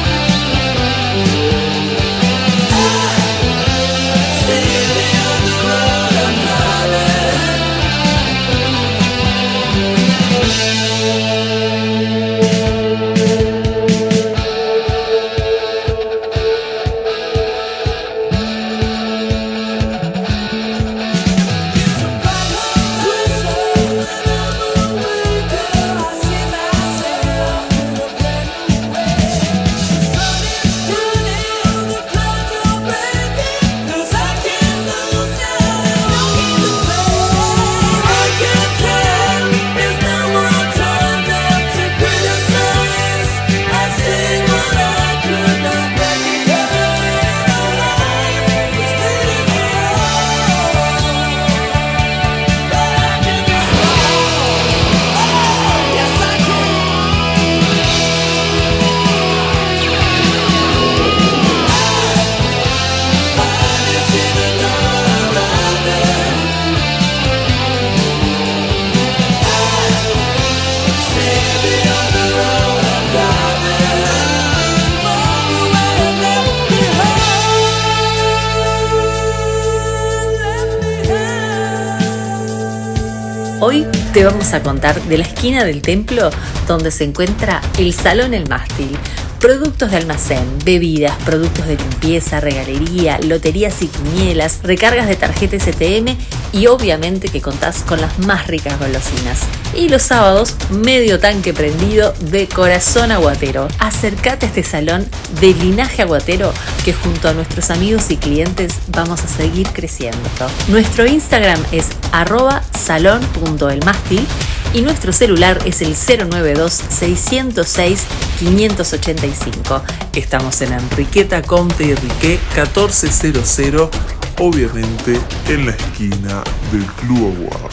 Speaker 14: Hoy te vamos a contar de la esquina del templo donde se encuentra el Salón El Mástil. Productos de almacén, bebidas, productos de limpieza, regalería, loterías y quinielas, recargas de tarjeta S T M y obviamente que contás con las más ricas golosinas. Y los sábados, medio tanque prendido de corazón aguatero. Acércate a este salón de linaje aguatero que junto a nuestros amigos y clientes vamos a seguir creciendo. Nuestro Instagram es arroba salón punto el mástil y nuestro celular es el cero nueve dos, seis cero seis, cinco ocho cinco.
Speaker 22: Estamos en Enriqueta Conte y Riquet catorce cero cero, obviamente en la esquina del Club Aguada.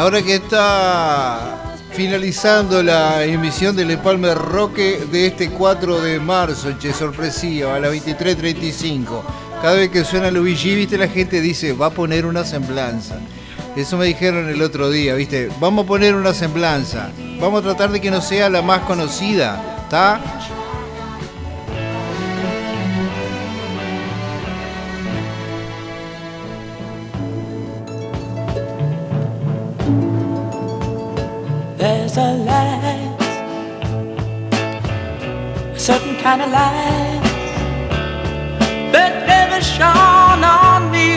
Speaker 2: ahora que está finalizando la emisión del Empalme Roque de este cuatro de marzo, che, sorpresiva, a las veintitrés treinta y cinco. Cada vez que suena Luigi, viste, la gente dice, va a poner una semblanza. Eso me dijeron el otro día, viste, vamos a poner una semblanza. Vamos a tratar de que no sea la más conocida, ¿está?
Speaker 8: There's a light, a certain kind of light that never shone on me.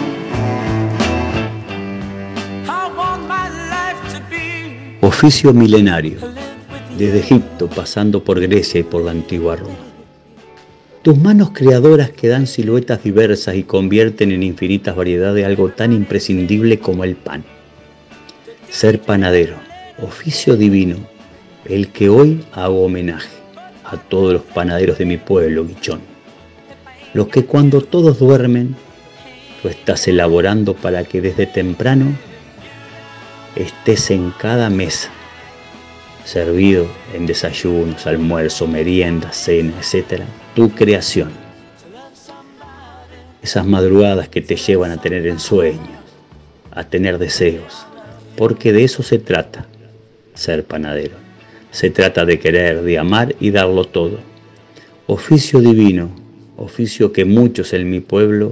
Speaker 8: I want my life to be.
Speaker 1: Oficio milenario, desde Egipto pasando por Grecia y por la antigua Roma. Tus manos creadoras que dan siluetas diversas y convierten en infinitas variedades algo tan imprescindible como el pan. Ser panadero, oficio divino, el que hoy hago homenaje a todos los panaderos de mi pueblo, Guichón. Los que cuando todos duermen, lo estás elaborando para que desde temprano estés en cada mesa, servido en desayunos, almuerzo, merienda, cena, etcétera, tu creación. Esas madrugadas que te llevan a tener ensueños, a tener deseos, porque de eso se trata, ser panadero. Se trata de querer, de amar y darlo todo. Oficio divino, oficio que muchos en mi pueblo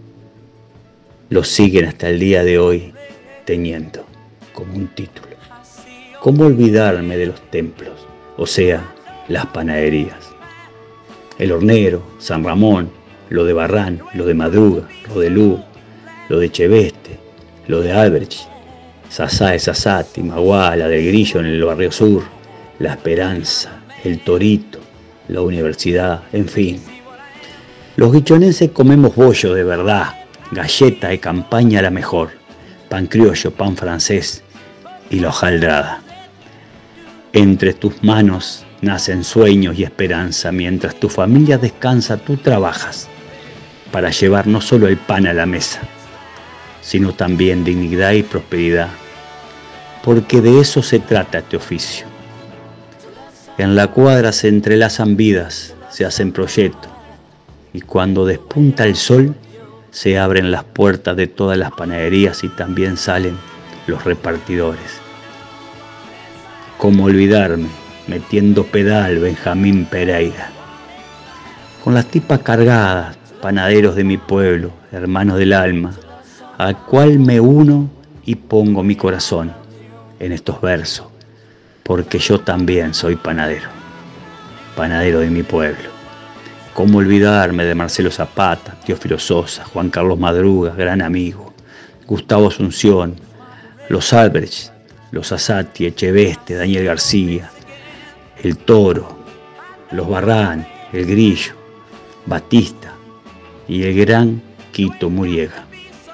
Speaker 1: lo siguen hasta el día de hoy teniendo como un título. ¿Cómo olvidarme de los templos? O sea, las panaderías. El Hornero, San Ramón, lo de Barrán, lo de Madruga, lo de Lu, lo de Cheveste, lo de Albrecht, Sasá de Sasati, Maguala, del Grillo en el Barrio Sur, La Esperanza, el Torito, la Universidad, en fin. Los guichonenses comemos bollo de verdad, galleta de campaña la mejor, pan criollo, pan francés y la hojaldrada. Entre tus manos nacen sueños y esperanza, mientras tu familia descansa, tú trabajas para llevar no solo el pan a la mesa, sino también dignidad y prosperidad, porque de eso se trata este oficio. En la cuadra se entrelazan vidas, se hacen proyectos, y cuando despunta el sol, se abren las puertas de todas las panaderías y también salen los repartidores. ¿Cómo olvidarme, metiendo pedal, Benjamín Pereira? Con las tipas cargadas, panaderos de mi pueblo, hermanos del alma, al cual me uno y pongo mi corazón en estos versos, porque yo también soy panadero, panadero de mi pueblo. ¿Cómo olvidarme de Marcelo Zapata, Teófilo Sosa, Juan Carlos Madruga, gran amigo, Gustavo Asunción, los Albrecht, los Asati, Echeveste, Daniel García, el Toro, los Barrán, el Grillo, Batista y el gran Quito Muriega.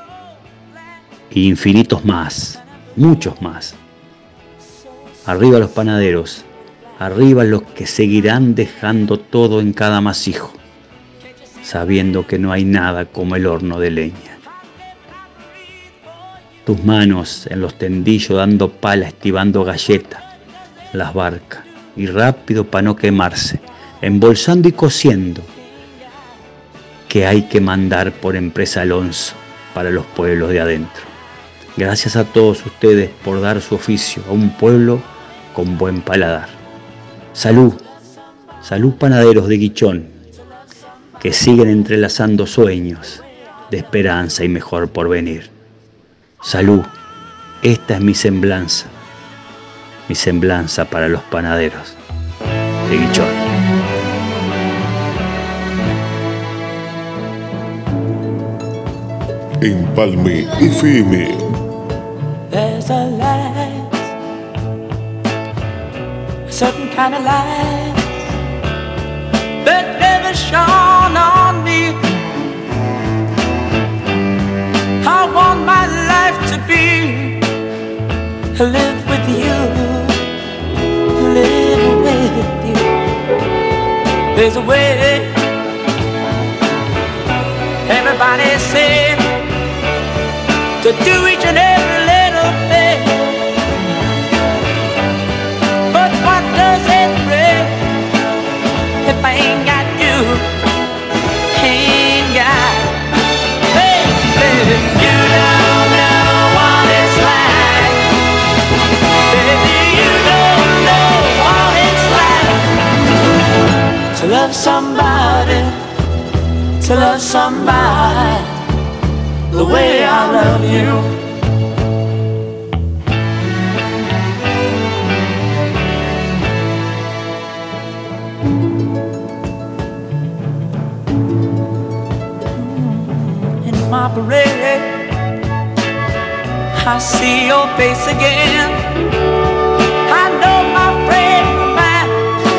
Speaker 1: Y infinitos más, muchos más. Arriba los panaderos, arriba los que seguirán dejando todo en cada masijo, sabiendo que no hay nada como el horno de leña. Tus manos en los tendillos dando pala, estivando galletas, las barcas, y rápido para no quemarse, embolsando y cosiendo, que hay que mandar por empresa Alonso para los pueblos de adentro. Gracias a todos ustedes por dar su oficio a un pueblo con buen paladar. Salud, salud panaderos de Guichón, que siguen entrelazando sueños de esperanza y mejor porvenir. Salud, esta es mi semblanza, mi semblanza para los panaderos de Guichón.
Speaker 6: Empalme F M.
Speaker 8: There's a light, a certain kind of light that never shone on me. I want my life to be, live with you, live with you. There's a way, everybody said, to do each and every little thing to love somebody the way I love you. In my parade, I see your face again. I know my friend of mine,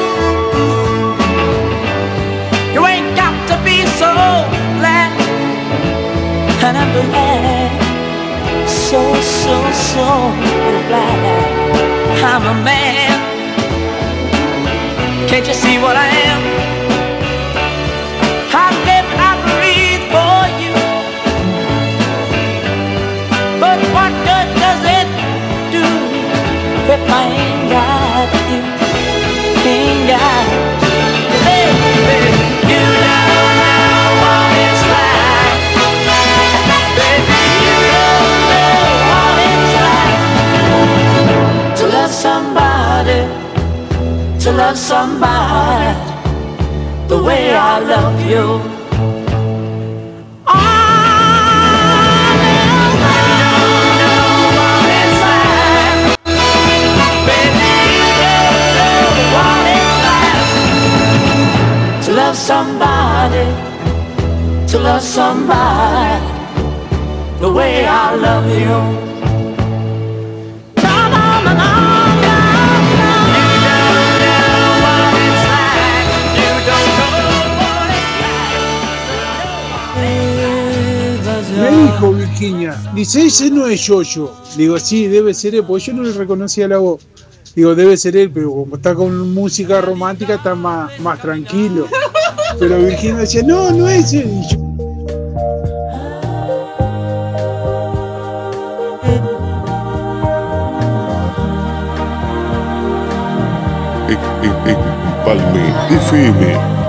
Speaker 8: you ain't got to be so glad. And I'm glad, so, so, so glad I'm a man. Can't you see what I am? I live and I breathe for you. But what good does it do if I ain't got you? Ain't got you, baby. You don't know what it's like. Baby, you don't know what it's like to love somebody, to love somebody the way I love you. To love somebody, to love somebody the way I love you.
Speaker 3: Me dijo Virginia, dice, ese no es Yoyo. Digo, sí, debe ser él, porque yo no le reconocía la voz. Digo, debe ser él, pero como está con música romántica está más, más tranquilo. Pero Virginia decía, no, no es él. Y yo,
Speaker 6: Empalme F M.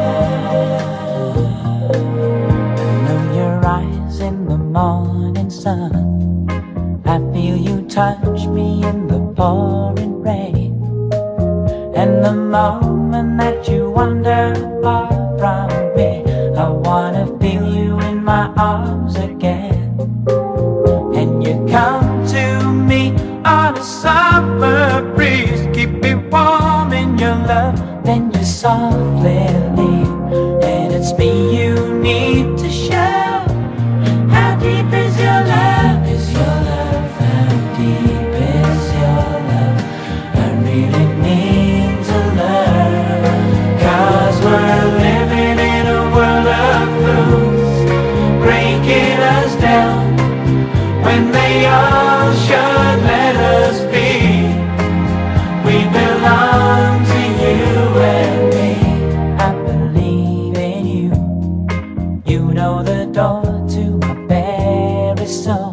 Speaker 8: Morning sun, I feel you touch me in the pouring rain. And the moment that you wander far from me, I wanna feel you in my arms again. And you come to me on a summer breeze, keep me warm in your love, then you softly leave. And it's me you need to show. How deep is your love? Is your love? How deep is your love? I really need to learn. Cause we're living in a world of fools, breaking us down when they all should let us be. We belong to you and me. I believe in you. You know the door to my very soul.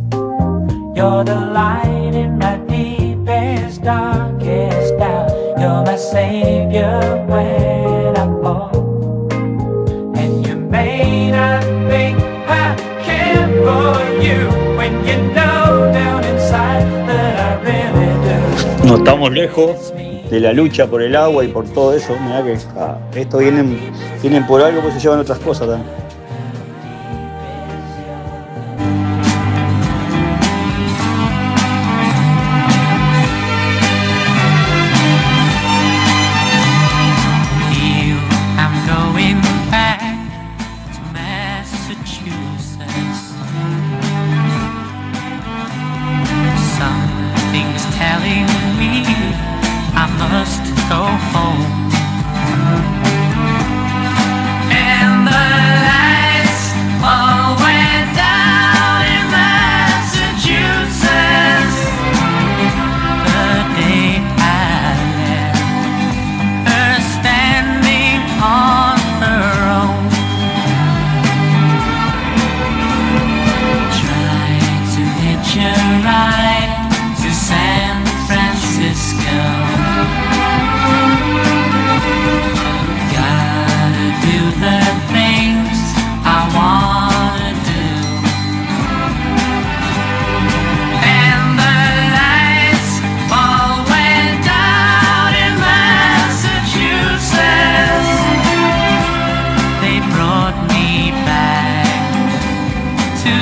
Speaker 8: You're the light in my deepest, darkest doubt. You're my savior when I fall. And you may not think I care for you when you know down inside that I really do.
Speaker 1: No estamos lejos de la lucha por el agua y por todo eso. Mirá que ah, esto vienen, vienen por algo, pues se llevan otras cosas también.
Speaker 8: Go home. And the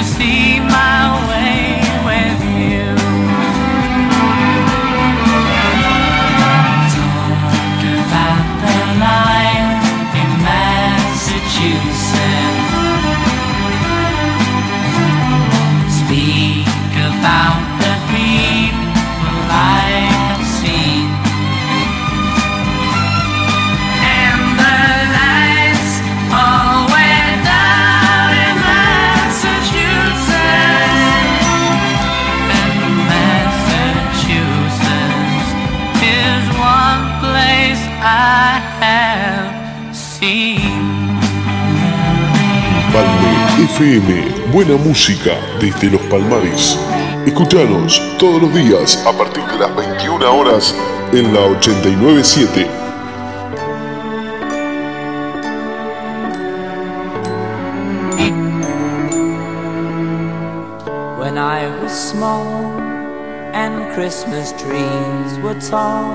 Speaker 8: see my way with you. Talk about the life in Massachusetts. Speak about the people I have seen. And the lights all went out in Massachusetts. And Massachusetts is one place I have seen.
Speaker 6: Palme F M, buena música desde los Palmares. Escuchanos todos los días a partir de las veintiuna horas en la ochenta y nueve punto siete.
Speaker 8: When I was small and Christmas trees were tall,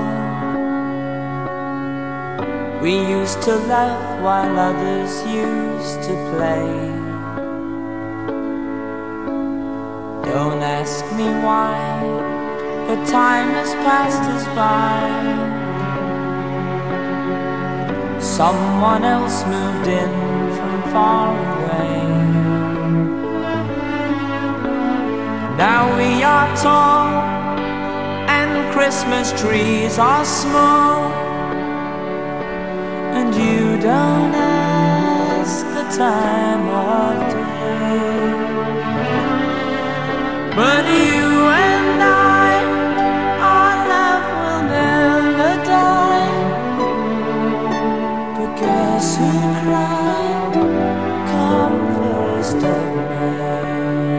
Speaker 8: we used to laugh while others used to play. Don't ask me why, but time has passed us by. Someone else moved in from far away. Now we are tall and Christmas trees are small, and you don't ask the time of day. But you and I, our love will never die. But guess who cried come first of May?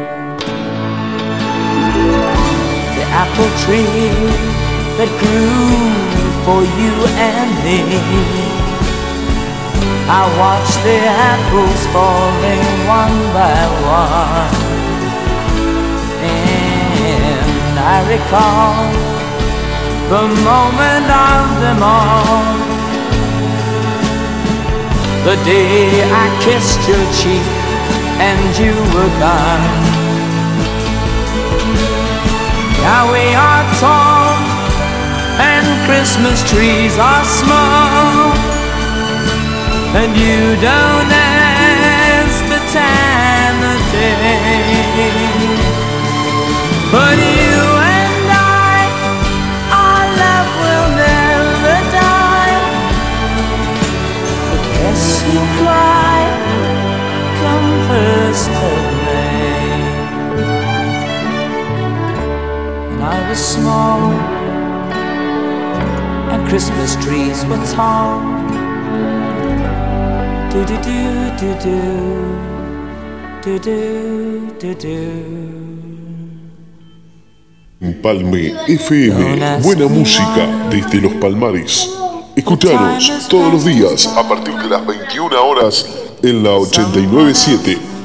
Speaker 8: The apple tree that grew for you and me. I watched the apples falling one by one, and I recall the moment of them all, the day I kissed your cheek and you were gone. Now we are tall and Christmas trees are small, and you don't ask the time of day. But you and I, our love will never die. But guess who cried come first of May? When I was small and Christmas trees were tall, do do do do do do do do.
Speaker 6: Palme F M, buena música desde los Palmares. Escuchanos todos los días a partir de las veintiuna horas en la ochenta y nueve punto siete.